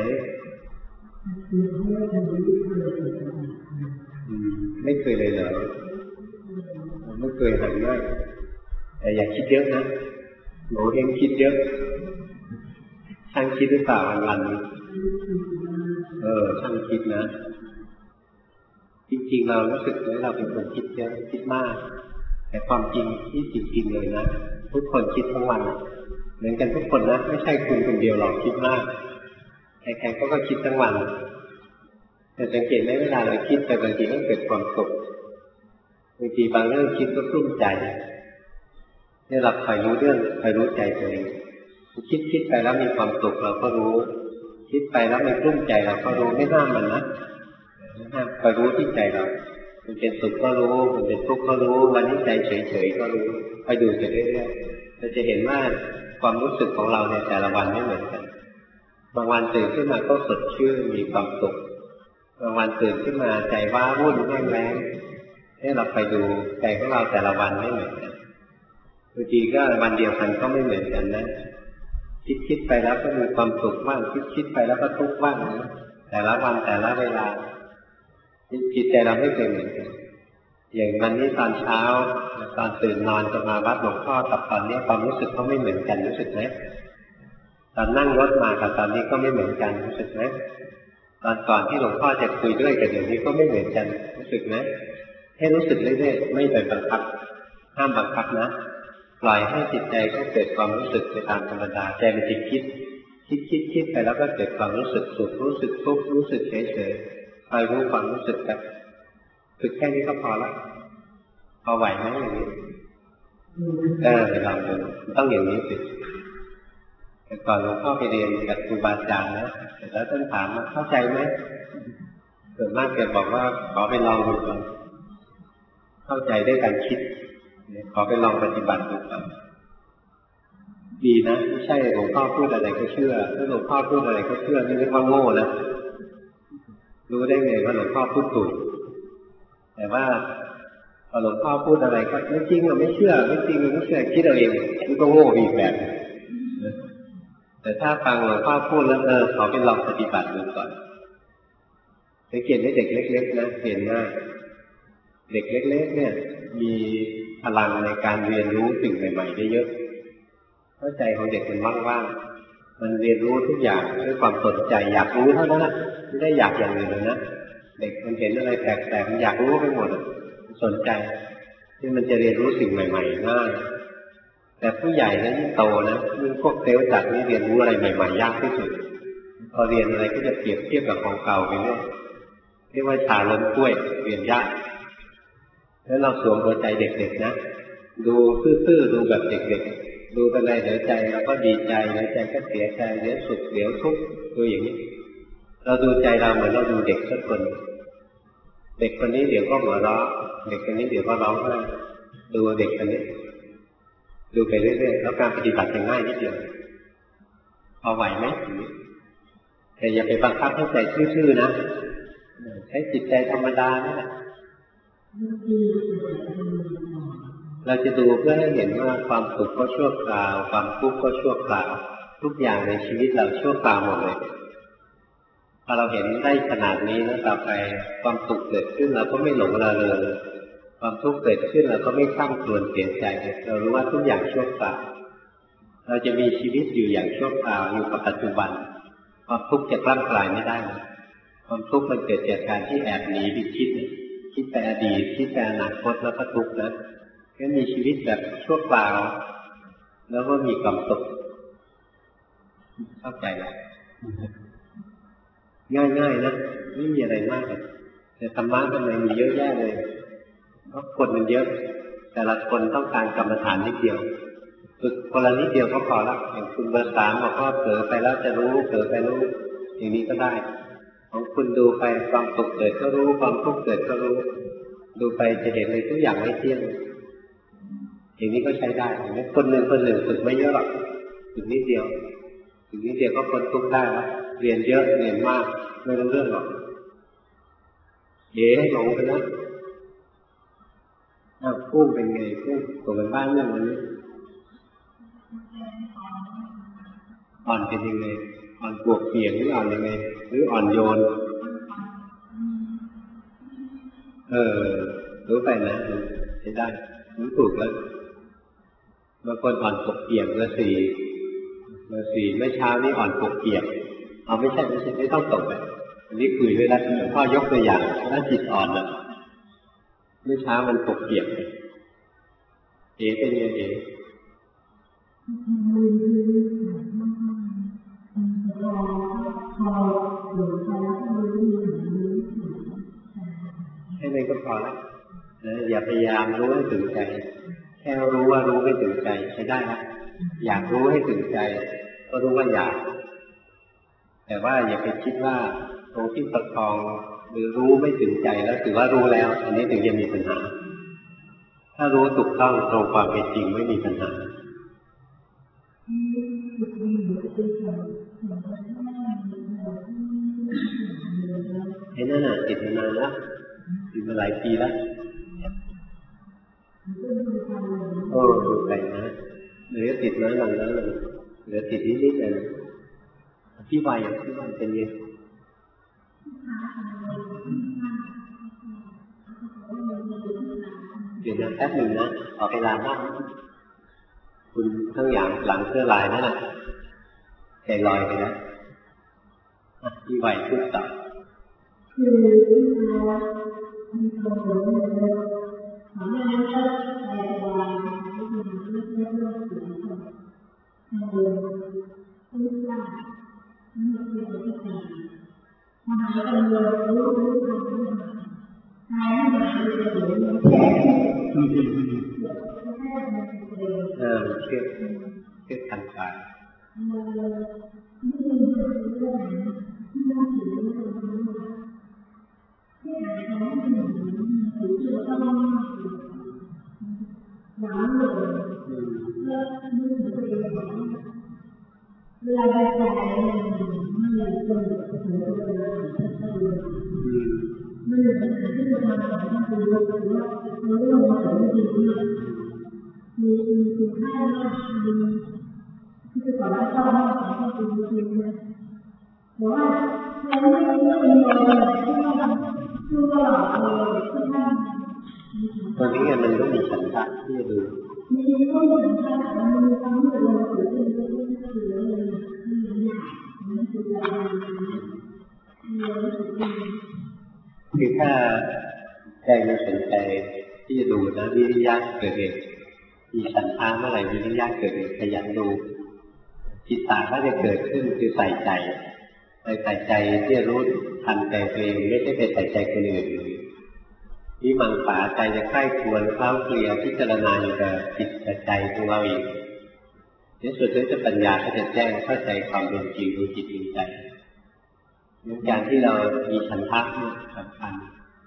[SPEAKER 1] ไม่เคยเลยเหรอไม่เคยหันง่ายแต่อย่าคิดเยอะนะหนูเองคิดเยอะช่างคิดหรือเปล่าวันๆเออช่างคิดนะจริงๆเรารู้สึกว่าเราเป็นคนคิดเยอะคิดมากแต่ความจริงที่จริงๆเลยนะทุกคนคิดทั้งวันเหมือนกันทุกคนนะไม่ใช่คุณคนเดียวหรอกคิดมากใครๆก็ก็คิดทั้งวันแต่สังเกตไหมเวลาเราคิดไปบางทีก็เกิดความสุขบางทีบางเรื่องคิดก็กลุ้มใจเนี่ยเราคอยรู้เรื่องคอยรู้ใจตัวเองคิดคิดไปแล้วมีความสุขเราก็รู้คิดไปแล้วมันกลุ้มใจเราก็รู้ไม่ห้ามมันนะไม่ห้ามคอยรู้ที่ใจเรามันเป็นสุขก็รู้มันเป็นทุกข์ก็รู้วันนี้ใจเฉยๆก็รู้คอยดูไปเรื่อยๆเราจะเห็นว่าความรู้สึกของเราในแต่ละวันไม่เหมือนกันบางวันตื่นขึ้นมาก็สดชื่นมีความสุขบางวันตื่นขึ้นมาใจว้าวุ่นแห้งแล้งให้เราไปดูใจของเราแต่ละวันไม่เหมือนกันบางทีก็วันเดียวกันก็ไม่เหมือนกันนะคิดคิดไปแล้วก็มีความสุขบ้างคิดคิดไปแล้วก็ทุกข์บ้างนะแต่ละวันแต่ละเวลาจิตใจเราไม่เคยเหมือนกันอย่างวันนี้ตอนเช้าตอนตื่นนอนจะมาวัดหลวงพ่อกับตอนนี้ความรู้สึกก็ไม่เหมือนกันรู้สึกไหมตอนนั่งรถมากับตอนนี้ก็ไม่เหมือนกันรู้สึกไหมตอนก่อนที่หลวงพ่อจะคุยด้วยกับเดี๋ยวนี้ก็ไม่เหมือนกันรู้สึกไหมให้รู้สึกเรื่อยๆไม่ไปบังคับห้ามบังคับนะปล่อยให้จิตใจก็เกิดความรู้สึกไปตามธรรมดาใจมันจะคิดคิดคิดคิดไปแล้วก็เกิดความรู้สึกสุขรู้สึกทุกข์รู้สึกเฉยเฉยคอยรู้ความรู้สึกแบบฝึกแค่นี้ก็พอละพอไหวไหมอย่างนี้เออลองดูต้องอย่างนี้สิแต่ก่อนหลวงพ่อไปเรียนกับครูบาอาจารย์นะแล้วท่านถามว่าเข้าใจไหมส่วนมากแกบอกว่าขอไปลองดูก่อนเข้าใจด้วยการคิดขอไปลองปฏิบัติดูก่อนดีนะไม่ใช่หลวงพ่อพูดอะไรก็เชื่อถ้าหลวงพ่อพูดอะไรก็เชื่อนี่เรียกว่าโง่นะรู้ได้ไงว่าหลวงพ่อพูดถูกแต่ว่าพอหลวงพ่อพูดอะไรก็ไม่จริงอ่ะไม่เชื่อไม่จริงไม่เชื่อคิดเอาเองนี่ก็โง่อีกแบบแต่ถ้าฟังหลวงพ่อพูดแล้วเออขอไปลองปฏิบัติดูก่อนสังเกตให้เด็กเล็กๆนะเห็นง่ายเด็กเล็กๆเนี่ยมีพลังในการเรียนรู้สิ่งใหม่ๆได้เยอะเข้าใจของเด็กมันว่างๆมันเรียนรู้ทุกอย่างด้วยความสนใจอยากรู้เท่านั้นนะไม่ได้อยากอย่างอื่นเลยนะเด็กมันเห็นอะไรแปลกๆมันอยากรู้ไปหมดสนใจที่มันจะเรียนรู้สิ่งใหม่ๆง่ายแต่ผู้ใหญ่นะยิ่งโตนะยิ่งพวกเซลล์จัดนี่เรียนรู้อะไรใหม่ๆยากที่สุดพอเรียนอะไรก็จะเปรียบเทียบกับของเก่าไปเรื่อยเรียกว่าชาล้มกล้วยเรียนยากแล้วเราสวมหัวใจเด็กๆนะดูซื่อๆดูแบบเด็กๆดูอะไรเดี๋ยวใจเราก็ดีใจเดี๋ยวใจก็เสียใจเดี๋ยวสุขเดี๋ยวทุกข์ดูอย่างนี้เราดูใจเราเหมือนเราดูเด็กสักคนเด็กคนนี้เดี๋ยวก็หัวเราะเด็กคนนี้เดี๋ยวก็ร้องไห้ดูเด็กคนนี้ดูไปเรื่อยๆแล้วการปฏิบัติจะง่ายนิดเดียวพอไหวไหมแต่อย่าไปบังคับให้ใจซื่อๆนะใช้จิตใจธรรมดานี่แหละเราจะดูเพื่อให้เห็นว่าความสุขก็ชั่วคราวความทุกข์ก็ชั่วคราวทุกอย่างในชีวิตเราชั่วคราวหมดเลยพอเราเห็นได้ขนาดนี้นะต่อไปความสุขเกิดขึ้นเราก็ไม่หลงระเริงความทุกข์เกิดขึ้นเราก็ไม่ข้ามครวญเสียใจเรารู้ว่าทุกอย่างชั่วคราวเราจะมีชีวิตอยู่อย่างชั่วคราวอยู่กับปัจจุบันความทุกข์จะกล้ำกลายไม่ได้ความทุกข์มันเกิดจากการที่แอบหนีไปคิดคิดไปอดีตคิดไปอนาคตแล้วก็ทุกข์นะก็มีชีวิตแบบชั่วคราวแล้วก็มีความสุขเข้าใจแล้วง่ายๆนะไม่มีอะไรมากแต่ธรรมะทำไมมีเยอะแยะเลยเพราะคนมันเยอะแต่ละคนต้องการกรรมฐานนิดเดียวฝึกคนละนิดเดียวก็พอละอย่างคุณเบอร์สามบอกว่าเผลอไปแล้วจะรู้เผลอไปรู้อย่างนี้ก็ได้ของคุณดูไปความสุขเกิดก็รู้ความทุกข์เกิดก็รู้ดูไปจะเห็นเลยทุกอย่างไม่เที่ยงอย่างนี้ก็ใช้ได้เห็นไหมคนหนึ่งคนหนึ่งฝึกไม่เยอะหรอกฝึกนิดเดียวฝึกนิดเดียวก็พ้นทุกข์ได้แล้วเรียนเยอะเรียนมากไม่รู้เรื่องหรอกเดี๋ยวให้หลงไปแล้วอ้าวกู้เป็นไงกู้ตัวเป็นบ้านเรื่องวันนี้อ่อนเป็นยังไงอ่อนปวกเปียกหรืออ่อนยังไงหรืออ่อนโยนเออรู้ไปนะใช้ได้รู้ถูกแล้วบางคนอ่อนปวกเปียกเบอร์สี่เบอร์สี่เมื่อเช้านี้อ่อนปวกเปียกเอาไม่ใช่ไม่ใช่ไม่ต้องตกเลยอันนี้คุยด้วยแล้วพ่อยกตัวอย่างถ้าจิตอ่อนน่ะเมื่อเช้ามันปวกเปียกเอ๋เป็นยังไงเอ๋แค่นี้ก็พอแล้วอย่าพยายามรู้ให้ถึงใจแค่รู้ว่ารู้ไม่ถึงใจใช้ได้นะอยากรู้ให้ถึงใจก็รู้ว่าอยากแต่ว่าอย่าไปคิดว่าตรงที่ประคองหรือรู้ไม่ถึงใจแล้วถือว่ารู้แล้วอันนี้ถึงจะมีปัญหาถ้ารู้ถูกต้องตรงความเป็นจริงไม่มีปัญหาไอ้นั่นน่ะติดมานานแล้วติดมาหลายปีแล้วโอ้ดูไปนะเหลือติดน้อยลงน้อยลงเหลือติดนิดๆเลยพี่วัยพี่วัยเป็นยังเดี๋ยวนะแป๊บหนึ่งนะขอเวลาบ้างคุณทั้งอย่างหลังเสื้อลายนั่นแหละใจลอยไปแล้วพี่วัยพูดต่อคือที่เรามีคนรู้เลยขอให้เราใจสบายไม่มีเรื่องเรื่องเรื่องเสียงทางเดินพูดได้ไม่มีเรื่องที่ดีมหาวิทยาลัยรู้รู้ทางนี้หายไม่หายเลยเดี๋ยวมันแฉะเออเชื่อเชื่อทางกายเวลาใจมันมีคนถึงตัวมันมีปัญหาที่จะทำให้เราดูว่าเราเรื่องมันไม่ดีมีมีคุณค่ามากมีที่จะสอนให้เรามากของความจริงนะเพราะว่าเราไม่ได้มีอะไรที่เราคือเราเลยที่ท่านตอนนี้มันต้องมีฉันทะที่จะดูมีต้องมีฉันทะมันมีความรู้สึกเราเกิดขึ้นเรื่อยๆเรื่อยๆมันคืออะไรคือถ้าใจมันสนใจที่จะดูนะวิริยะเกิดเองมีฉันทะเมื่อไหร่วิริยะเกิดเองขยันดูจิตตาก็จะเกิดขึ้นคือใส่ใจไปใส่ใจที่จะรู้ทันใจตัวเองไม่ใช่ไปใส่ใจคนอื่นนี่มังสาใจจะใกล้ควรเข้าเคลียพิจารณาอยู่กับจิตกับใจของเราเองในสุดแล้วจะปัญญาก็จะแจ้งเข้าใจความเป็นจริงรู้จิตรู้ใจในการที่เรามีฉันทะเนี่ยสำคัญ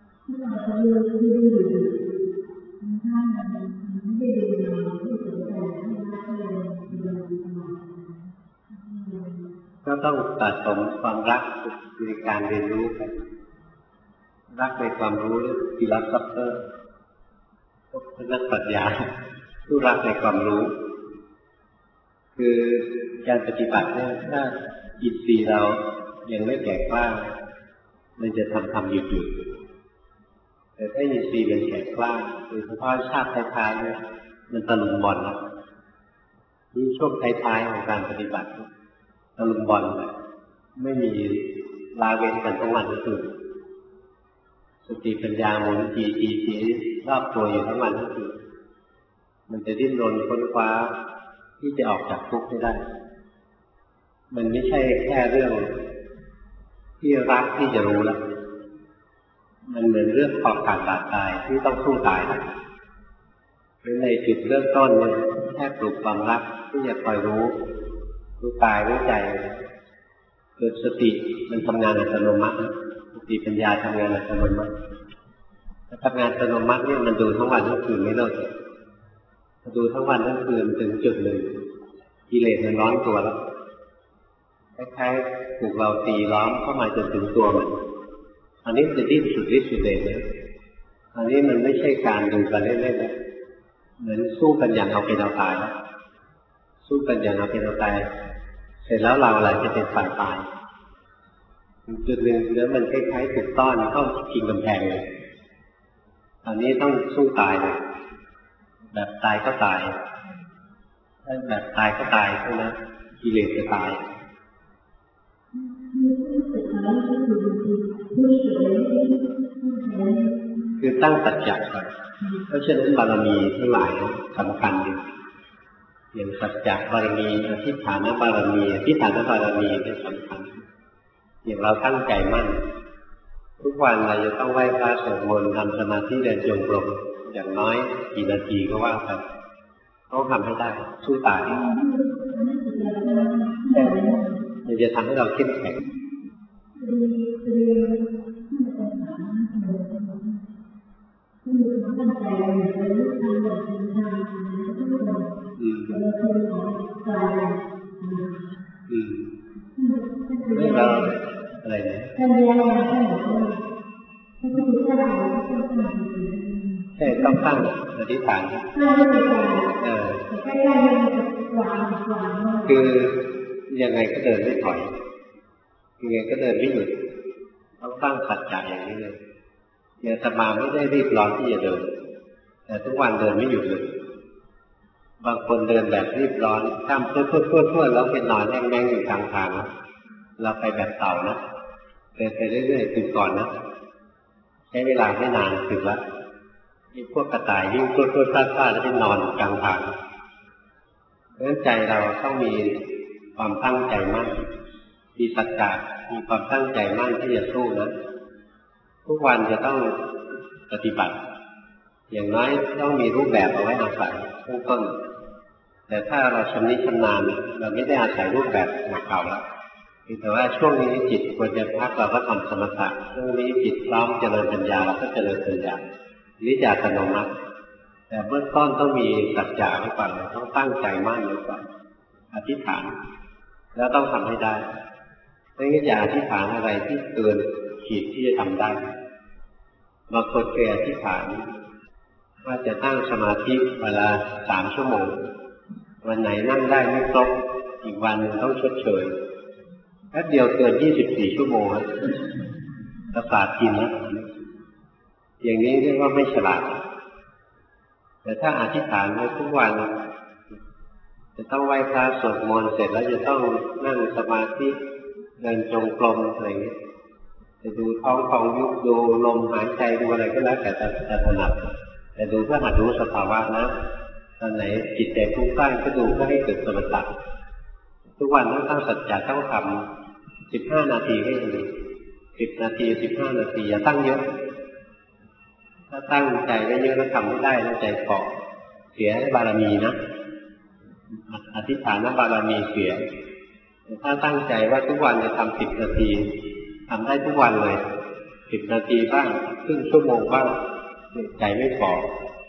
[SPEAKER 1] ก็ต้องสะสมความรักในการเรียนรู้กันรักในความรู้ฟิลโซเฟอร์พวกนักปรัชญาผู้รักในความรู้คือการปฏิบัติเนี่ยถ้าอินทรีย์เรายังไม่แก่กล้ามันจะทำทำหยุดหยุดแต่ถ้าอินทรีย์มันแก่กล้าโดยเฉพาะชาติท้ายๆเนี่ยมันตะลุมบอลนะนี่ช่วงท้ายๆของการปฏิบัติตะลุมบอลเลยไม่มีลาเว้นกันทั้งวันทั้งคืนสติปัญญาหมุนทีทีทีรอบตัวอยู่ทั้งวันทั้งคืนมันจะดิ้นรนค้นคว้าที่จะออกจากทุกข์ให้ได้มันไม่ใช่แค่เรื่องที่รักที่จะรู้แล้วมันเหมือนเรื่องขอบขาดบาดตายที่ต้องสู้ตายนะในจุดเริ่มต้นเนี่ยแค่ปลูกความรักที่จะคอยรู้รู้กายรู้ใจเกิดสติมันทำงานอัตโนมัติสติปัญญาทำงานอัตโนมัติถ้าทำงานอัตโนมัติเนี่ยมันดูทั้งวันทั้งคืนไม่เลิกดูทั้งวันทั้งคืนถึงจุดหนึ่งกิเลสมันร้อนตัวแล้วคล้ายๆถูกเราตีล้อมเข้ามาจนถึงตัวมันอันนี้จะดิ้นสุดฤทธิ์สุดเดชเลยอันนี้มันไม่ใช่การดูกันเล่นๆนะเหมือนสู้กันอย่างเอาเป็นเอาตายสู้กันอย่างเอาเป็นเอาตายเสร็จแล้วเราอะไรจะเป็นฝ่ายตายจุดหนึ่งแล้วมันคล้ายๆถูกต้อนเข้าพิงกำแพงเลยตอนนี้ต้องสู้ตายเลยแบบตายก็ตายถ้าแบบตายก็ตายใช่ไหมกิเลสจะตายคือตั้งสัจจะก่อนเพราะฉะนั้นบารมีทั้งหลายสำคัญอย่างสัจจะบารมีอธิษฐานบารมีอธิษฐานบารมีเป็นสำคัญอย่างเราตั้งใจมั่นทุกวันเราจะต้องไหว้พระสวดมนต์ทำสมาธิเดินจงกรมอย่างน้อยกี่นาทีก็ว่าไปต้องทำให้ได้สู้ตายมันจะทำให้เราเข้มแข็งอืมอืมไม่เราอะไรนะใช่ต้องตั้งอธิษฐานเออคือยังไงก็เดินไม่ถอยยังไงก็เดินไม่หยุดต้องตั้งสัจจะอย่างนี้เลยเนี่ยอาตมาไม่ได้รีบร้อนที่จะเดินแต่ทุกวันเดินไม่หยุดเลยบางคนเดินแบบรีบร้อนข้ามเพื่อเพื่อเพื่อเพื่อแล้วไปนอนแง่งๆอยู่กลางทางเราไปแบบเต่านะเดินไปเรื่อยๆถึงก่อนนะใช้เวลาไม่นานถึงแล้วมีพวกกระต่ายวิ่งพรวดพรวดพลาดพลาดแล้วไปนอนกลางทางเพราะฉะนั้นใจเราต้องมีความตั้งใจมั่นมีสัจจะมีความตั้งใจมั่นที่จะสู้นะทุกวันจะต้องปฏิบัติอย่างน้อยต้องมีรูปแบบเอาไว้อาศัยเบื้องต้นแต่ถ้าเราชำนิชำนาญเราไม่ได้อาศัยรูปแบบเก่าแล้วแต่ว่าช่วงนี้จิตควรจะพักเราก็ทำสมถะช่วงนี้จิตพร้อมเจริญปัญญาเราก็เจริญปัญญานี่จะอัตโนมัติแต่เบื้องต้นต้องมีสัจจะไว้ก่อนต้องตั้งใจมั่นไว้ก่อนอธิษฐานแล้วต้องทำให้ได้ไม่งั้นอย่าอธิษฐานอะไรที่เกินขีดที่จะทำได้บางคนเคยอธิษฐานว่าจะตั้งสมาธิเวลาสามชั่วโมงวันไหนนั่งได้ไม่ครบอีกวันหนึ่งต้องชดเชยแป๊บเดียวเกินยี่สิบสี่ชั่วโมงแล้วประสาทกินแล้วอย่างนี้เรียกว่าไม่ฉลาดแต่ถ้าอธิษฐานไว้ทุกวันจะต้องไหว้พระสวดมนต์เสร็จแล้วจะต้องนั่งสมาธิเดินจงกรมอะไรอย่างนี้จะดูท้องของยุบดูลมหายใจดูอะไรก็แล้วแต่จะถนัดแต่ดูเพื่อหัดรู้สภาวะนะตอนไหนจิตใจฟุ้งซ่านก็ดูเพื่อให้เกิดสมถะทุกวันต้องตั้งสัจจะต้องทำสิบห้านาทีให้ดีสิบนาทีสิบห้านาทีอย่าตั้งเยอะถ้าตั้งใจไว้เยอะแล้วทำไม่ได้แล้วใจเกาะเสียบารมีนะอธิษฐานบารมีเสียถ้าตั้งใจว่าทุกวันจะทำสิบนาทีทำได้ทุกวันเลยสิบนาทีบ้างครึ่งชั่วโมงบ้างใจไม่พอ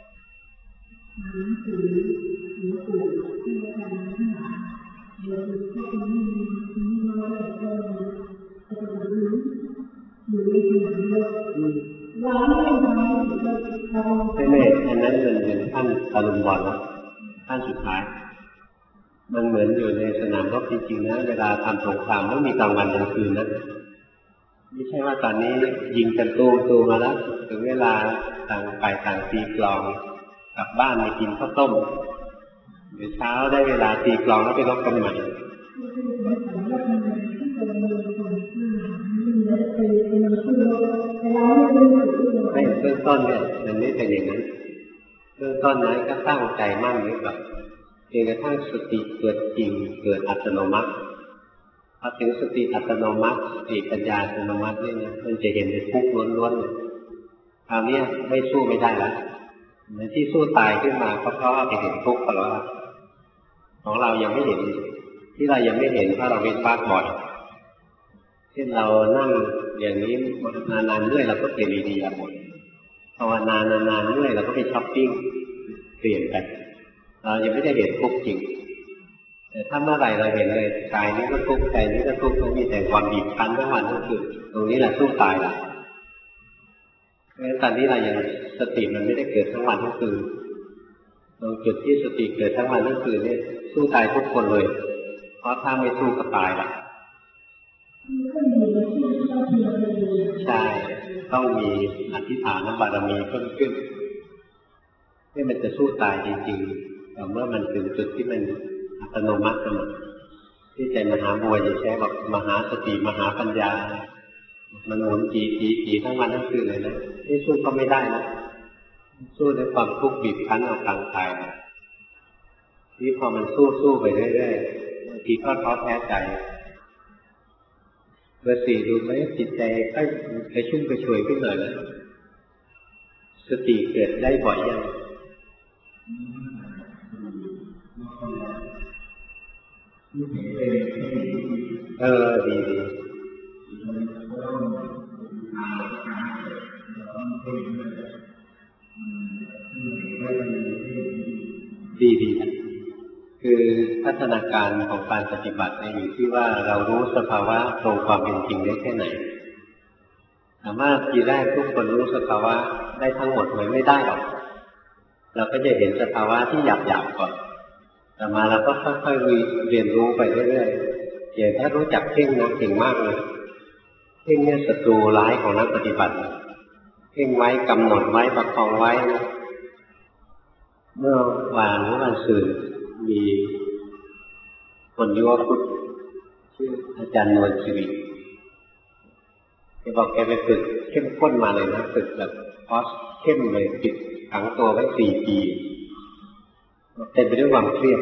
[SPEAKER 1] ไม่ไม่อันนั้นมันเป็นขั้นตะลุมบอลแล้วขั้นสุดท้ายมันเหมือนอยู่ในสนามรบจริงๆนะเวลาทำสงครามไม่มีกลางวันกลางคืนนะไม่ใช่ว่าตอนนี้ยิงกันตูมตูมาแล้วถึงเวลาต่างฝ่ายต่างตีกลองกลับบ้านไปกินข้าวต้มเดี๋ยวเช้าได้เวลาตีกลองแล้วไปรบกันใหม่ไม่เบื้องต้นเนี่ยมันไม่เป็นอย่างนั้นเบื้องต้นนั้นก็ตั้งใจมั่นไว้ก่อนจนกระทั่งสติเกิดจริงเกิดอัตโนมัติพอถึงสติอัตโนมัติสติปัญญาอัตโนมัตินี่นะมันจะเห็นเป็นทุกข์ล้วนๆคราวนี้ไม่สู้ไม่ได้แล้วเหมือนที่สู้ตายขึ้นมาเพราะเพราะว่าไปเห็นทุกข์ไปแล้วของเรายังไม่เห็นที่เรายังไม่เห็นเพราะเราเป็นฟาดบ่อยเช่นเรานั่งอย่างนี้นานๆเมื่อยเราก็เปลี่ยนอิริยาบถภาวนานานๆเมื่อยเราก็ไปช้อปปิ้งเปลี่ยนไปเรายังไม่ได้เห็นทุกข์จริงแต่ถ้าเมื่อไหร่เราเห็นเลยกายนี้ก็ทุกข์ใจนี้ก็ทุกข์ต้องมีแต่ความบีบคั้นทั้งวันทั้งคืนตรงนี้แหละสู้ตายละเพราะฉะนั้นตอนนี้เรายังสติมันไม่ได้เกิดทั้งวันทั้งคืนตรงจุดที่สติเกิดทั้งวันทั้งคืนนี่สู้ตายทุกคนเลยเพราะถ้าไม่สู้ก็ตายละใช่ต้องมีอธิษฐานบารมีเพิ่มขึ้นที่มันจะสู้ตายจริงๆแต่เมื่อมันถึงจุดที่มันอัตโนมัติกันที่ใจมหาบัวจะใช้บอกมหาสติมหาปัญญามันหมุนจีจีจีทั้งวันทั้งคืนเลยนะที่สู้ก็ไม่ได้นะสู้ด้วยความทุกข์บีบคั้นเอาทางกายที่พอมันสู้สู้ไปเรื่อยๆบางทีก็ท้อแท้ใจเบอร์สี่ดูไหมจิตใจค่อยกระชุ่มกระชวยขึ้นหน่อยนะสติเกิดได้บ่อยยังเออดีดีดีดีนะคือพัฒนาการของการปฏิบัติอยู่ที่ว่าเรารู้สภาวะตรงความเป็นจริงได้แค่ไหนสามารถทีแรกทุกคนรู้สภาวะได้ทั้งหมดไหมไม่ได้หรอกเราก็จะเห็นสภาวะที่หยาบๆก่อนต่อมาเราก็ค่อยๆเรียนรู้ไปเรื่อยๆอย่างถ้ารู้จักเพ่งนะเก่งมากเลยเพ่งเนี่ยศัตรูร้ายของนักปฏิบัติเพ่งไว้กำหนดไว้ประคองไว้เมื่อวานหรือวันศุกร์มีคนยุวพุทธชื่ออาจารย์นวลศิริแกบอกแกไปฝึกเข้มข้นมาเลยนะฝึกแบบคอร์สเข้มเลยปิดขังตัวไว้สี่ปีเต็มไปด้วยความเครียด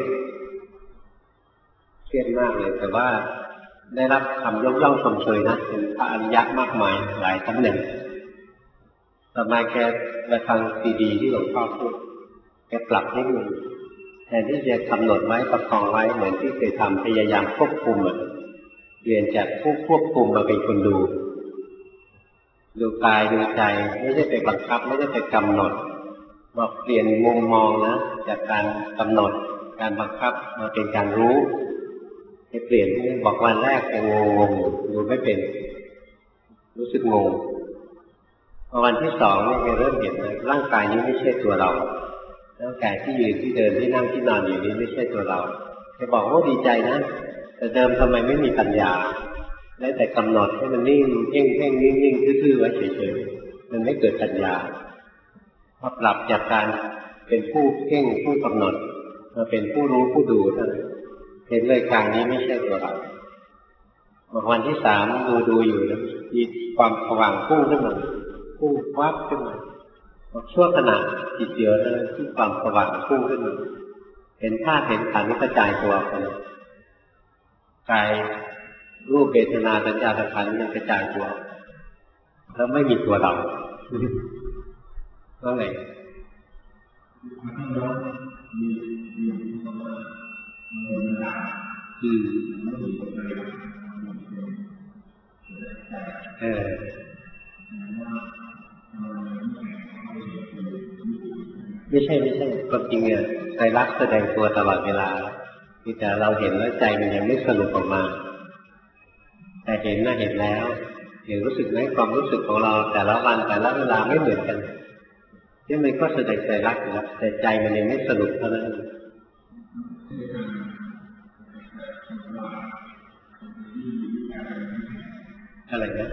[SPEAKER 1] เครียดมากเลยแต่ว่าได้รับคำยกย่องชมเชยนะเป็นพระอริยะมากมายหลายตำแหน่งต่อมาแกไปฟังซีดีที่หลวงพ่อพูดแกปรับนิดนึงแทนที่จะกำหนดไว้ประคองไว้เหมือนที่เคยทำพยายามควบคุมอ่ะเปลี่ยนจากผู้ควบคุมมาเป็นคนดูดูกายดูใจไม่ใช่ไปบังคับไม่ใช่ไปกำหนดบอกเปลี่ยนมุมมองนะจากการกำหนดการบังคับมาเป็นการรู้ให้เปลี่ยนบอกวันแรกแกงงงดูไม่เป็นรู้สึกงงพอวันที่สองเนี่ยแกเริ่มเห็นนะร่างกายนี้ไม่ใช่ตัวเราร่างกายที่ยืนที่เดินที่นั่งที่นอนอยู่นี้ไม่ใช่ตัวเราแกบอกว่าดีใจนะแต่เดิมทำไมไม่มีปัญญาได้แต่กำหนดให้มันนิ่งเพ่งเพ่งนิ่งนิ่งทื่อๆไว้เฉยๆมันไม่เกิดปัญญาพอปรับจากการเป็นผู้เพ่งผู้กำหนดมาเป็นผู้รู้ผู้ดูเท่านั้นเห็นเลยกลางนี้ไม่ใช่ตัวเราวันที่สามดูดูอยู่แล้วมีความสว่างพุ่งขึ้นมาพุ่งวับขึ้นมาชั่วขณะจิตเดียวนั้นที่ความสว่างพุ่งขึ้นมาเห็นธาตุเห็นขันธ์กระจายตัวไปกายรูปเวทนาสัญญาสังขารมันกระจายตัวแล้วไม่มีตัวเราว่าไงอืมเออไม่ใช่ไม่ใช่ความจริงเนี่ยไตรลักษณ์แสดงตัวตลอดเวลาที่แต่เราเห็นแล้วใจมันยังไม่สรุปออกมาแต่เห็นน่ะเห็นแล้วเห็นรู้สึกไหมความรู้สึกของเราแต่ละวันแต่ละเวลาไม่เหมือนกันที่มันก็แสดงไตรลักษณ์อยู่แล้วแต่ใจมันยังไม่สรุปเท่านั้นอะไรนะ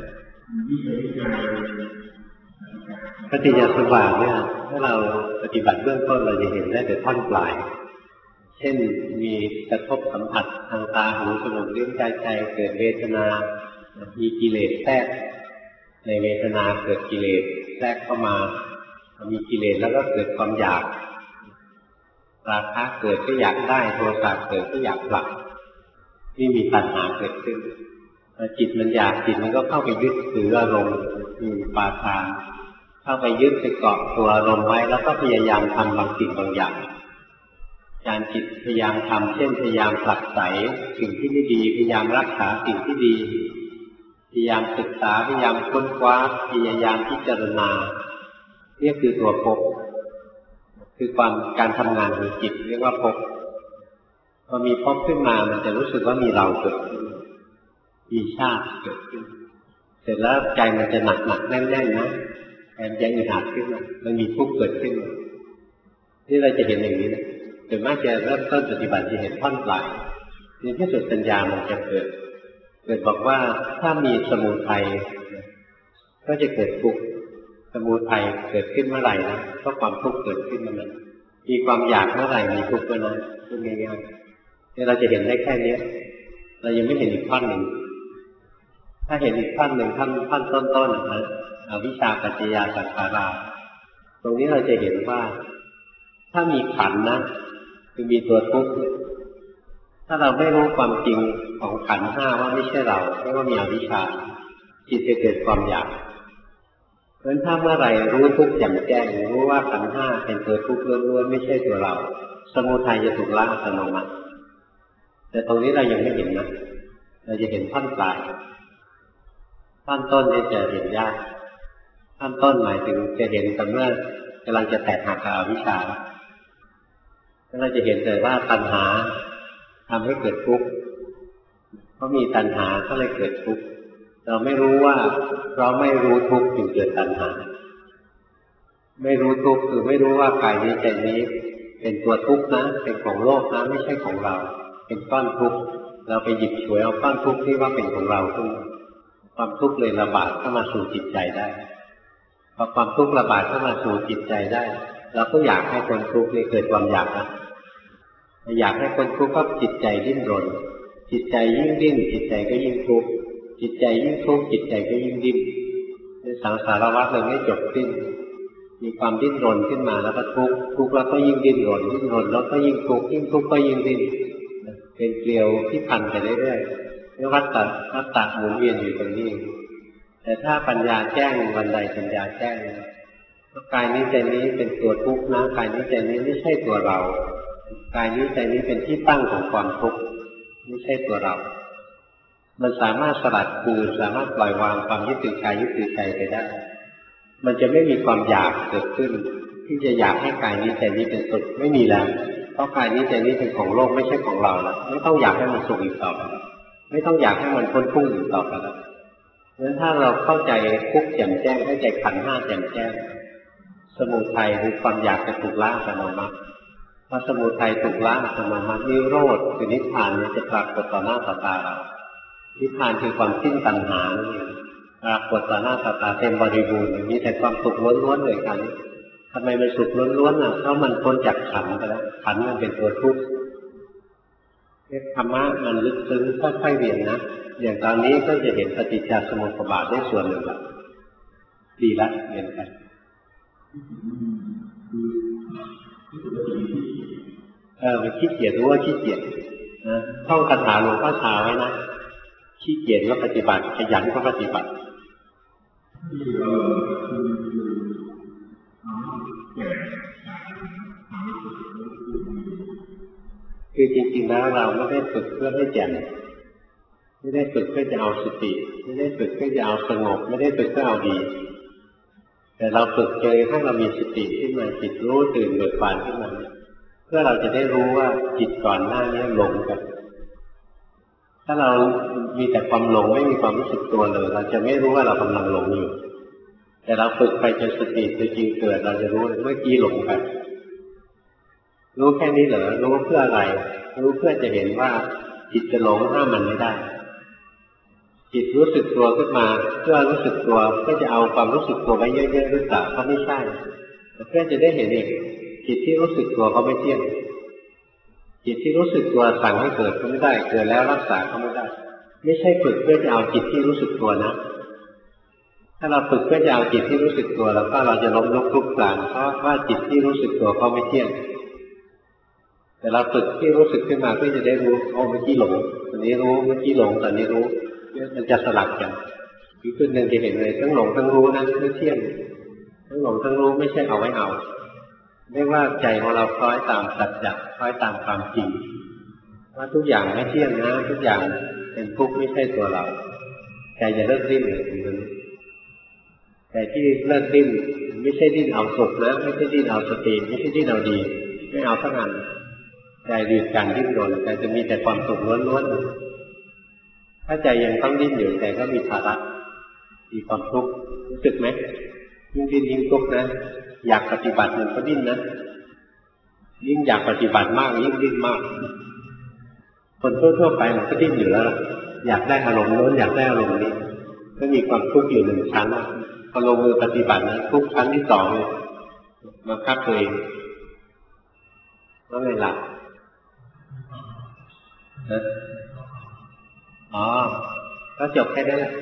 [SPEAKER 1] ปฏิจจสมุปบาทเนี่ยถ้าเราปฏิบัติเบื้องต้นเราจะเห็นได้แต่ท่อนปลายเช่นมีกระทบสัมผัสทางตาหูจมูกลิ้นกายใจเกิดเวทนามีกิเลสแทรกในเวทนาเกิดกิเลสแทรกเข้ามามีกิเลสแล้วก็เกิดความอยากราคะเกิดก็อยากได้โทสะเกิดก็อยากผลักที่มีตัณหาเกิดขึ้นจิตมันอยากจิตมันก็เข้าไปยึดถืออารมณ์มีปาทานเข้าไปยึดไปเกาะตัวอารมณ์ไว้แล้วก็พยายามทำบางสิ่งบางอย่างการจิตพยายามทำเช่นพยายามผลักไสสิ่งที่ไม่ดีพยายามรักษาสิ่งที่ดีพยายามศึกษาพยายามค้นคว้าพยายามพิจารณานี่คือตัวภพคือความการทำงานของจิตเรียกว่าภพพอมีภพขึ้นมามันจะรู้สึกว่ามีเราเกิดขึ้นมีชาติเกิดขึ้นเสร็จแล้วใจมันจะหนักหนักแน่นแน่นนะแอบใจอึดอัดขึ้นมามันมีทุกข์เกิดขึ้นนี่เราจะเห็นอย่างนี้นะโดยมากจะเริ่มต้นปฏิบัติจะเห็นท่อนปลายในที่สุดปัญญามันจะเกิดเกิดบอกว่าถ้ามีสมุทัยก็จะเกิดทุกข์สมุทัยเกิดขึ้นเมื่อไหร่นะก็ความทุกข์เกิดขึ้นเมื่อนั้นมีความอยากเมื่อไหร่มีทุกข์เมื่อนั้นพูดง่ายๆนี่เราจะเห็นได้แค่นี้เรายังไม่เห็นอีกท่อนหนึ่งถ้าเห็นอีกท่อนหนึ่งท่อนท่อนต้นๆนะอวิชชาปัจจยาสังขาราตรงนี้เราจะเห็นว่าถ้ามีขันธ์นะคือมีตัวทุกข์ถ้าเราไม่รู้ความจริงของขันธ์ห้าว่าไม่ใช่เราไม่ว่ามีอวิชชาจิตจะเกิดความอยากเพราะฉะนั้นถ้าเมื่อไหร่รู้ทุกข์แจ่มแจ้งรู้ว่าขันธ์ห้าเป็นตัวทุกข์ล้วนๆไม่ใช่ตัวเราสมุทัยจะถูกละอัตโนมัติแต่ตรงนี้เรายังไม่เห็นนะเราจะเห็นท่อนปลายท่อนต้นนี่จะเห็นยากท่อนต้นหมายถึงจะเห็นแต่เมื่อกำลังจะแตกหักกับอวิชชาแล้วเราจะเห็นแต่ว่าตัณหาทำให้เกิดทุกข์เพราะมีตัณหาก็เลยเกิดทุกข์เราไม่รู้ว่าเพราะไม่รู้ทุกข์จึงเกิดตัณหาไม่รู้ทุกข์คือไม่รู้ว่ากายนี้ใจนี้เป็นตัวทุกข์นะเป็นของโลกนะไม่ใช่ของเราเป็นก้อนทุกข์เราไปหยิบฉวยเอาก้อนทุกข์ที่ว่าเป็นของเราขึ้นความทุกข์เลยระบาดเข้ามาสู่จิตใจได้พอความทุกข์ระบาดเข้ามาสู่จิตใจได้เราก็อยากให้คนทุกข์นี่เกิดความอยากนะอยากให้คนทุกข์ก็จิตใจดิ้นรนจิตใจยิ่งดิ้นจิตใจก็ยิ่งทุกข์จิตใจยิ่งทุกข์จิตใจก็ยิ่งดิ้นในสังสารวัฏเลยไม่จบสิ้นมีความดิ้นรนขึ้นมาแล้วก็ทุกข์ทุกข์แล้วก็ยิ่งดิ้นรนดิ้นรนแล้วก็ยิ่งทุกข์ยิ่งทุกข์ก็ยิ่งดิ้นเป็นเกลียวที่พันไปเรื่อยๆไม่วัฏฏะวัฏฏะหมุนเวียนอยู่ตรงนี้แต่ถ้าปัญญาแจ้งวันใดปัญญาแจ้งกายนี้ใจนี้เป็นตัวทุกข์นะกายนี้ใจนี้ไม่ใช่ตัวเรากายนี้ใจนี้เป็นที่ตั้งของความทุกข์ไม่ใช่ตัวเรามันสามารถสลัดคืนสามารถปล่อยวางความยึดถือกายยึดถือใจไปได้มันจะไม่มีความอยากเกิดขึ้นที่จะอยากให้กายนี้ใจนี้เป็นสุขไม่มีแล้วเพราะกายนี้ใจนี้เป็นของโลกไม่ใช่ของเราแล้วไม่ต้องอยากให้มันสุขอีกต่อไปไม่ต้องอยากให้มันพ้นทุกข์อีกต่อไปแล้วเพราะฉะนั้นถ้าเราเข้าใจทุกข์แจ่มแจ้งเข้าใจขันธ์ห้าแจ่มแจ้งสมุทัยหรือความอยากจะถูกละอัตโนมัติพอสมุทัยถูกละอัตโนมัตินิโรธคือนิพพานนี้จะปรากฏต่อหน้าต่อตาเรานิพพานคือความสิ้นตัณหาปรากฏต่อหน้าต่อตาเต็มบริบูรณ์มีแต่ความสุขล้วนๆเลยกันทำไมมันสุขล้วนๆอ่ะเพราะมันพ้นจากขันธ์ไปแล้วขันธ์มันเป็นตัวทุกข์ธรรมะมันลึกซึ้งค่อยๆเรียนนะอย่างตอนนี้ก็จะเห็นปฏิจจสมุปบาทได้ส่วนหนึ่งแล้วดีละเรียนกันเออมันขี้เกียจรู้ว่าขี้เกียจนะท่องคาถาหลวงพ่อชาไว้นะขี้เกียจก็ปฏิบัติขยันก็ปฏิบัติคือจริงๆแล้วเราไม่ได้ฝึกเพื่อให้แจ่มไม่ได้ฝึกเพื่อจะเอาสติไม่ได้ฝึกเพื่อจะเอาสงบไม่ได้ฝึกเพื่อเอาดีแต่เราฝึกเจอให้เรามีสติขึ้นมาจิตรู้ตื่นเบิกบานขึ้นมาเพื่อเราจะได้รู้ว่าจิตก่อนหน้านี้หลงกันถ้าเรามีแต่ความหลงไม่มีความรู้สึกตัวเลยเราจะไม่รู้ว่าเรากำลังหลงอยู่แต่เราฝึกไปจนสติจริงเกิดเราจะรู้เมื่อกี้หลงไปรู้แค่นี้เหรอรู้เพื่ออะไรรู้เพื่อจะเห็นว่าจิตจะหลงห้ามมันไม่ได้จิตรู้สึกตัวขึ้นมาเพื่อรู้สึกตัวก็จะเอาความรู้สึกตัวไว้เยอะๆหรือเปล่าก็ไม่ใช่เพื่อจะได้เห็นเองจิตที่รู้สึกตัวเขาไม่เที่ยงจิตที่รู้สึกตัวสั่งให้เกิดก็ไม่ได้เกิดแล้วรักษาก็ไม่ได้ไม่ใช่ฝึกเพื่อจะเอาจิตที่รู้สึกตัวนะถ้าเราฝึกเพื่อจะเอาจิตที่รู้สึกตัวแล้วก็เราจะล้มลุกคลุกคลานเพราะว่าจิตที่รู้สึกตัวเขาไม่เที่ยงแต่เราฝึกที่รู้สึกขึ้นมาเพื่อจะได้รู้โอ้เมื่อกี้หลงตอนนี้รู้เมื่อกี้หลงตอนนี้รู้มันจะสลับกันอีกจุดหนึ่งจะเห็นเลยทั้งหลงทั้งรู้นะไม่เที่ยงทั้งหลงทั้งรู้ไม่ใช่เอาไว้เอาเรียกว่าใจของเราคล้อยตามสัจจะคล้อยตามความจริงว่าทุกอย่างไม่เที่ยงนะทุกอย่างเป็นทุกข์ไม่ใช่ตัวเราใจจะเลิกดิ้นเลยตรงนั้นแต่ที่เลิกดิ้นไม่ใช่ดิ้นเอาสุขนะไม่ใช่ดิ้นเอาสติไม่ใช่ดิ้นเอาดีไม่เอาทั้งนั้นใจหยุดการดิ้นรนแต่จะมีแต่ความสุขล้วนๆถ้าใจยังต้องดิ้นอยู่แต่ก็มีภาระมีความทุกข์รู้สึกไหมยิ่งดิ้นยิ่งทุกข์นะอยากปฏิบัติมันก็ดิ้นนะยิ่งอยากปฏิบัติมากยิ่งดิ้นมากคนทั่วๆไปมันก็ดิ้นอยู่แล้วอยากได้อารมณ์โน้นอยากได้อารมณ์นี้ก็มีความทุกข์อยู่หนึ่งชั้นพอลงมือปฏิบัตินะทุกชั้นที่สองเลยมาคับตัวเองแล้วไม่หลับนะอ๋อก็จบแค่นั้นแหละ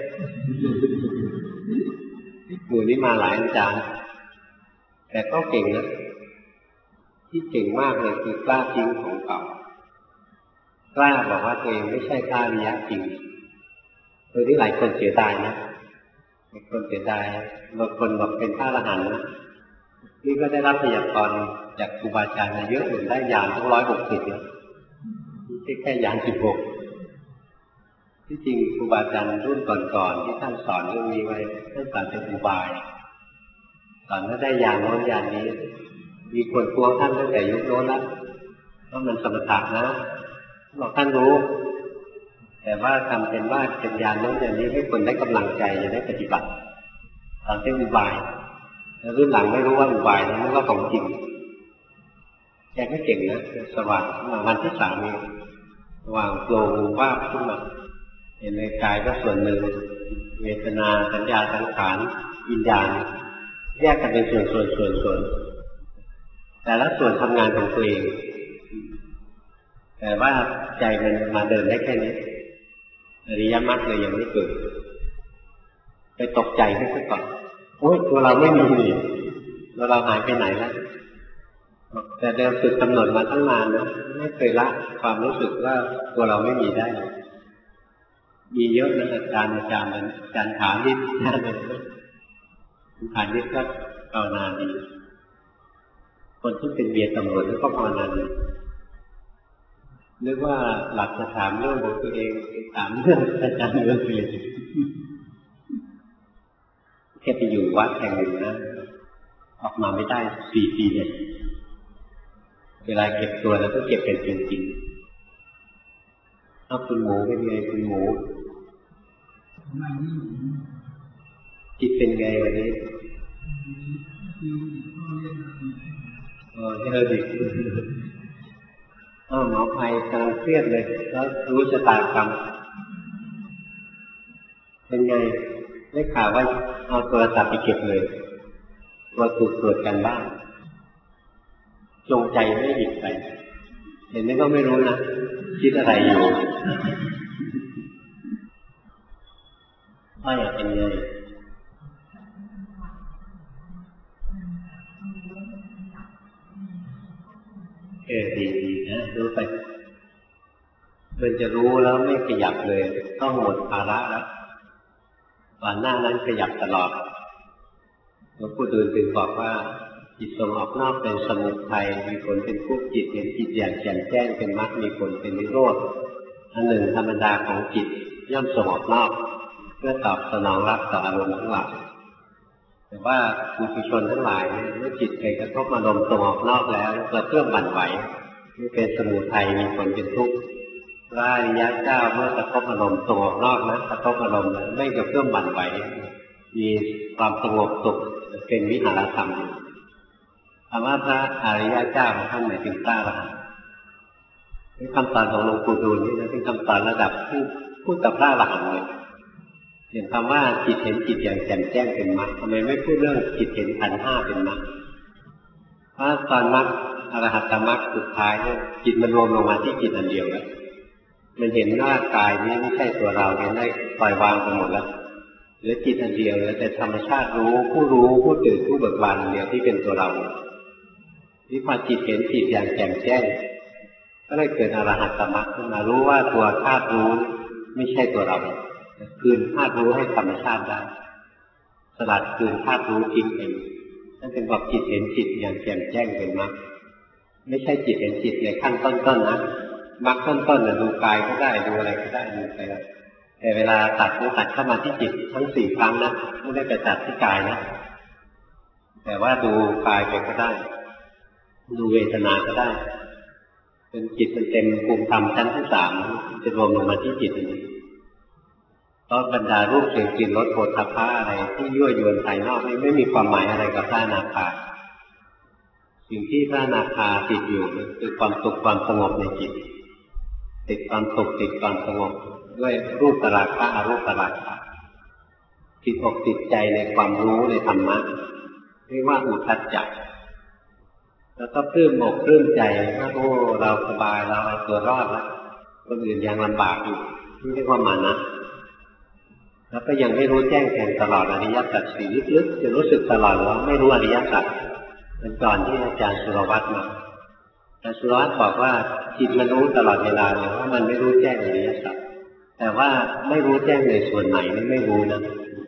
[SPEAKER 1] หมู่นี้มาหลายอาจารย์แต่ก็เก่งนะที่เก่งมากเลยคือกล้าทิ้งของเก่ากล้าบอกว่าตัวเองไม่ใช่พระอริยะจริงโดยที่หลายคนเสียดายนะคนเสียดายบางคนบอกเป็นพระอรหันต์นะนี่ก็ได้รับพยากรณ์จากครูบาอาจารย์มาเยอะถึงได้ญาณทั้งร้อยหกสิบแล้วไม่ใช่แค่ญาณสิบหกที่จริงครูบาอาจารย์รุ่นก่อนๆที่ท่านสอนเรื่องนี้ไว้ท่านสอนเป็นอุบายสอนว่าได้ญาณโน้นญาณนี้มีคนกลัวท่านตั้งแต่ยุคโน้นแล้วเพราะมันสมถะนะบอกท่านรู้แต่ว่าทำเป็นว่าเป็นญาณโน้นญาณนี้ให้คนได้กำลังใจจะได้ปฏิบัติสอนเป็นอุบายแล้วรุ่นหลังไม่รู้ว่าอุบายนั้นก็ของจริงแกไม่เก่งนะสว่างวันที่สามนี้สว่างโปร่งว่าบขึ้นมาเห็นในกายก็ส่วนหนึ่งเวทนาสัญญาสังขารวิญญาณแยกกันเป็นส่วนส่วนส่วนส่วนแต่ละส่วนทำงานของตัวเองแต่ว่าใจมันมาเดินได้แค่นี้อริยมรรคเลยยังไม่เกิดไปตกใจให้ซะก่อนโอ้ยตัวเราไม่มีนี่ตัวเราหายไปไหนแล้วแต่เดิมฝึกกำหนดมาตั้งนานนะไม่เคยละความรู้สึกว่าตัวเราไม่มีได้มีเยอะนะอาจารย์อาจารย์อาจารย์ถามนิดอาจารย์ถามนิดก็ภาวนาดีคนที่เป็นเมียตำรวจก็ภาวนาดีนึกว่าหลักจะถามเรื่องของตัวเองถามเรื่องอาจารย์เรื่องอื่นแค่ไปอยู่วัดแห่งหนึ่งนะออกมาไม่ได้สี่ปีเนี่ยเวลาเก็บตัวแล้วก็เก็บเป็นจริงๆเอาคุณหมูเป็นไงคุณหมูจิตเป็นไงวันนี้เออเจอดิอ้าวหมอภัยกำลังเครียดเลยแล้วรู้ชะตากรรมเป็นไงได้ข่าวว่าเอาโทรศัพท์ไปเก็บเลยว่าถูกตรวจกันบ้างจงใจไม่หยิบไปเห็นไหมก็ไม่รู้นะคิดอะไรอยู่ว่าอยากเป็นไงเออดีดีนะรู้ไปมันจะรู้แล้วไม่ขยับเลยต้องหมดภาระแล้วก่อนหน้านั้นขยับตลอดหลวงปู่ดูลจึงบอกว่าจิตส่งออกนอกเป็นสมุทัยมีผลเป็นทุกข์จิตเห็นจิตอย่างแจ่มแจ้งเป็นมรรคมีผลเป็นนิโรธอันหนึ่งธรรมดาของจิตย่อมส่งออกนอกเพื่อตอบสนองรับต่ออารมณ์ทั้งหลายแต่ว่าบุคคลชนทั้งหลายเมื่อจิตเคยกระทบอารมณ์ส่งออกนอกแล้วกระเพื่อมบั่นไหวนี่เป็นสมุทัยมีผลเป็นทุกข์พระอริยเจ้าเมื่อกระทบอารมณ์ส่งออกนอกนะกระทบอารมณ์ไม่กระเพื่อมบั่นไหวมีความสงบสุขเป็นวิหารธรรมคำว่าพระอริยเจ้าของท่านหมายถึงพระอรหันต์นี่คำสอนของหลวงปู่ดูลนี่นะเป็นคำสอนระดับที่พูดกับพระอรหันต์เลยเห็นคำว่าจิตเห็นจิตอย่างแจ่มแจ้งเป็นมรรคทำไมไม่พูดเรื่องจิตเห็นขันธ์ห้าเป็นมรรคเพราะตอนมรรคอรหัตตมรรคสุดท้ายเนี่ยจิตมันรวมลงมาที่จิตอันเดียวแล้วมันเห็นว่ากายนี้ไม่ใช่ตัวเราเห็นได้ปล่อยวางไปหมดแล้วเหลือจิตอันเดียวเหลือแต่ธรรมชาติรู้ผู้รู้ผู้ตื่นผู้เบิกบานอันเดียวที่เป็นตัวเรานี่พอจิตเห็นจิตอย่างแจ่มแจ้งก็ได้เกิดอรหัตตมรรคขึ้นมารู้ว่าตัวธาตุรู้ไม่ใช่ตัวเราคืนธาตุรู้ให้ธรรมชาติได้สลัดคืนธาตุรู้ทิ้งเองนั่นเป็นบอกจิตเห็นจิตอย่างแจ่มแจ้งเป็นมรรคไม่ใช่จิตเห็นจิตในขั้นต้นๆนะมรรคต้นๆเนี่ยดูกายก็ได้ดูอะไรก็ได้ดูไปแล้วแต่เวลาตัดนี่ตัดเข้ามาที่จิตทั้งสี่ครั้งนะไม่ได้ไปตัดที่กายนะแต่ว่าดูกายไปก็ได้ดูเวทนาก็ได้เป็นจิตเป็นเต็มภูมิธรรมชั้นที่สามจะรวมลงมาที่จิตนี้เพราะบรรดารูปเสียงกลิ่นรสโผฏฐัพพะอะไรที่ยั่วยวนภายนอกนี่ไม่มีความหมายอะไรกับพระอนาคาสิ่งที่พระอนาคาติดอยู่คือความสุขความสงบในจิตติดความสุขติดความสงบด้วยรูปราคะอรูปราคะติดอกติดใจในความรู้ในธรรมะเรียกว่าอุทธัจจะแล้วก็ปลื้มอกปลื้มใจว่าโอ้เราสบายเราเอาตัวรอดแล้วคนอื่นยังลำบากอยู่นี่เรียกว่ามานะแล้วก็ยังไม่รู้แจ้งแทงตลอดอริยสัจสี่ลึกๆจะรู้สึกตลอดว่าไม่รู้อริยสัจเป็นก่อนที่อาจารย์สุรวัตรมาอาจารย์สุรวัตรบอกว่าจิตมันรู้ตลอดเวลาเลยว่ามันไม่รู้แจ้งอริยสัจแต่ว่าไม่รู้แจ้งในส่วนไหนนี่ไม่รู้นะ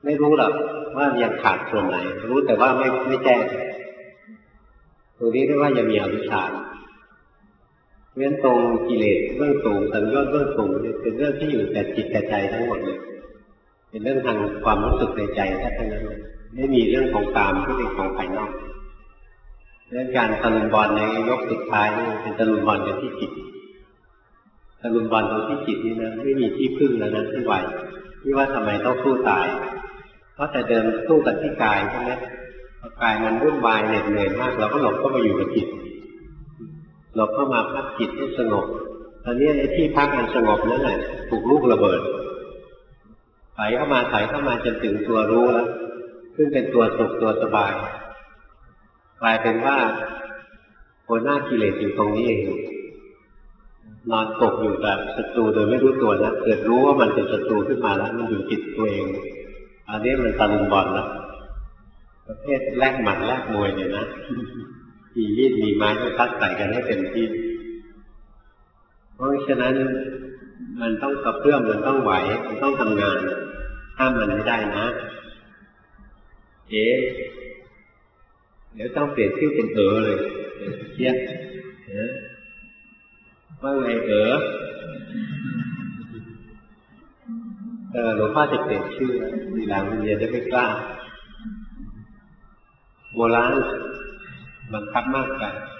[SPEAKER 1] ไม่รู้หรอกว่ายังขาดส่วนไหนรู้แต่ว่าไม่ไม่แจ้งตรงนี้เรียกว่ายังมีอวิชชาเพราะฉะนั้นตรงกิเลสเบื้องสูงสังโยชน์เบื้องสูงเป็นเรื่องที่อยู่แต่จิตแต่ใจทั้งหมดเลยเป็นเรื่องทางความรู้สึกในใจแค่นั้นเลยไม่มีเรื่องของกามที่เป็นของภายนอกเรื่องการตะลุมบอลในยกสุดท้ายนี่เป็นตะลุมบอลกันที่จิตตะลุมบอลตรงที่จิตนี่นะไม่มีที่พึ่งแล้วนะที่ไหวที่ว่าทำไมต้องสู้ตายเพราะแต่เดิมสู้กันที่กายใช่ไหมพอกายมันวุ่นวายเหน็ดเหนื่อยมากเราก็หลบเข้ามาอยู่กับจิตหลบเข้ามาพักจิตให้สงบตอนนี้ไอ้ที่พักมันสงบนั่นแหละถูกลูกระเบิดไถเข้ามาไถเข้ามาจนถึงตัวรู้แล้วซึ่งเป็นตัวสุขตัวสบายกลายเป็นว่าหัวหน้ากิเลสอยู่ตรงนี้เองนอนตกอยู่แบบศัตรูโดยไม่รู้ตัวนะเกิดรู้ว่ามันเป็นศัตรูขึ้นมาแล้วมันอยู่จิตตัวเองอันนี้มันตะลุมบอลแล้วประเภทแลกหมัดแลกมวยเนี่ยนะมีมีดมีไม้ก็พัดใส่กันให้เต็มที่เพราะฉะนั้นมันต้องกระเพื่อมมันต้องไหวมันต้องทำงานห้ามมันไม่ได้นะเอ๊ะเดี๋ยวต้องเปลี่ยนชื่อเป็นเอ๋อเลยเทียบว่าไงเอ๋อเออหลวงพ่อจะเปลี่ยนชื่อทีหลังเรียนจะไม่กล้าโบราณบังคับมากไป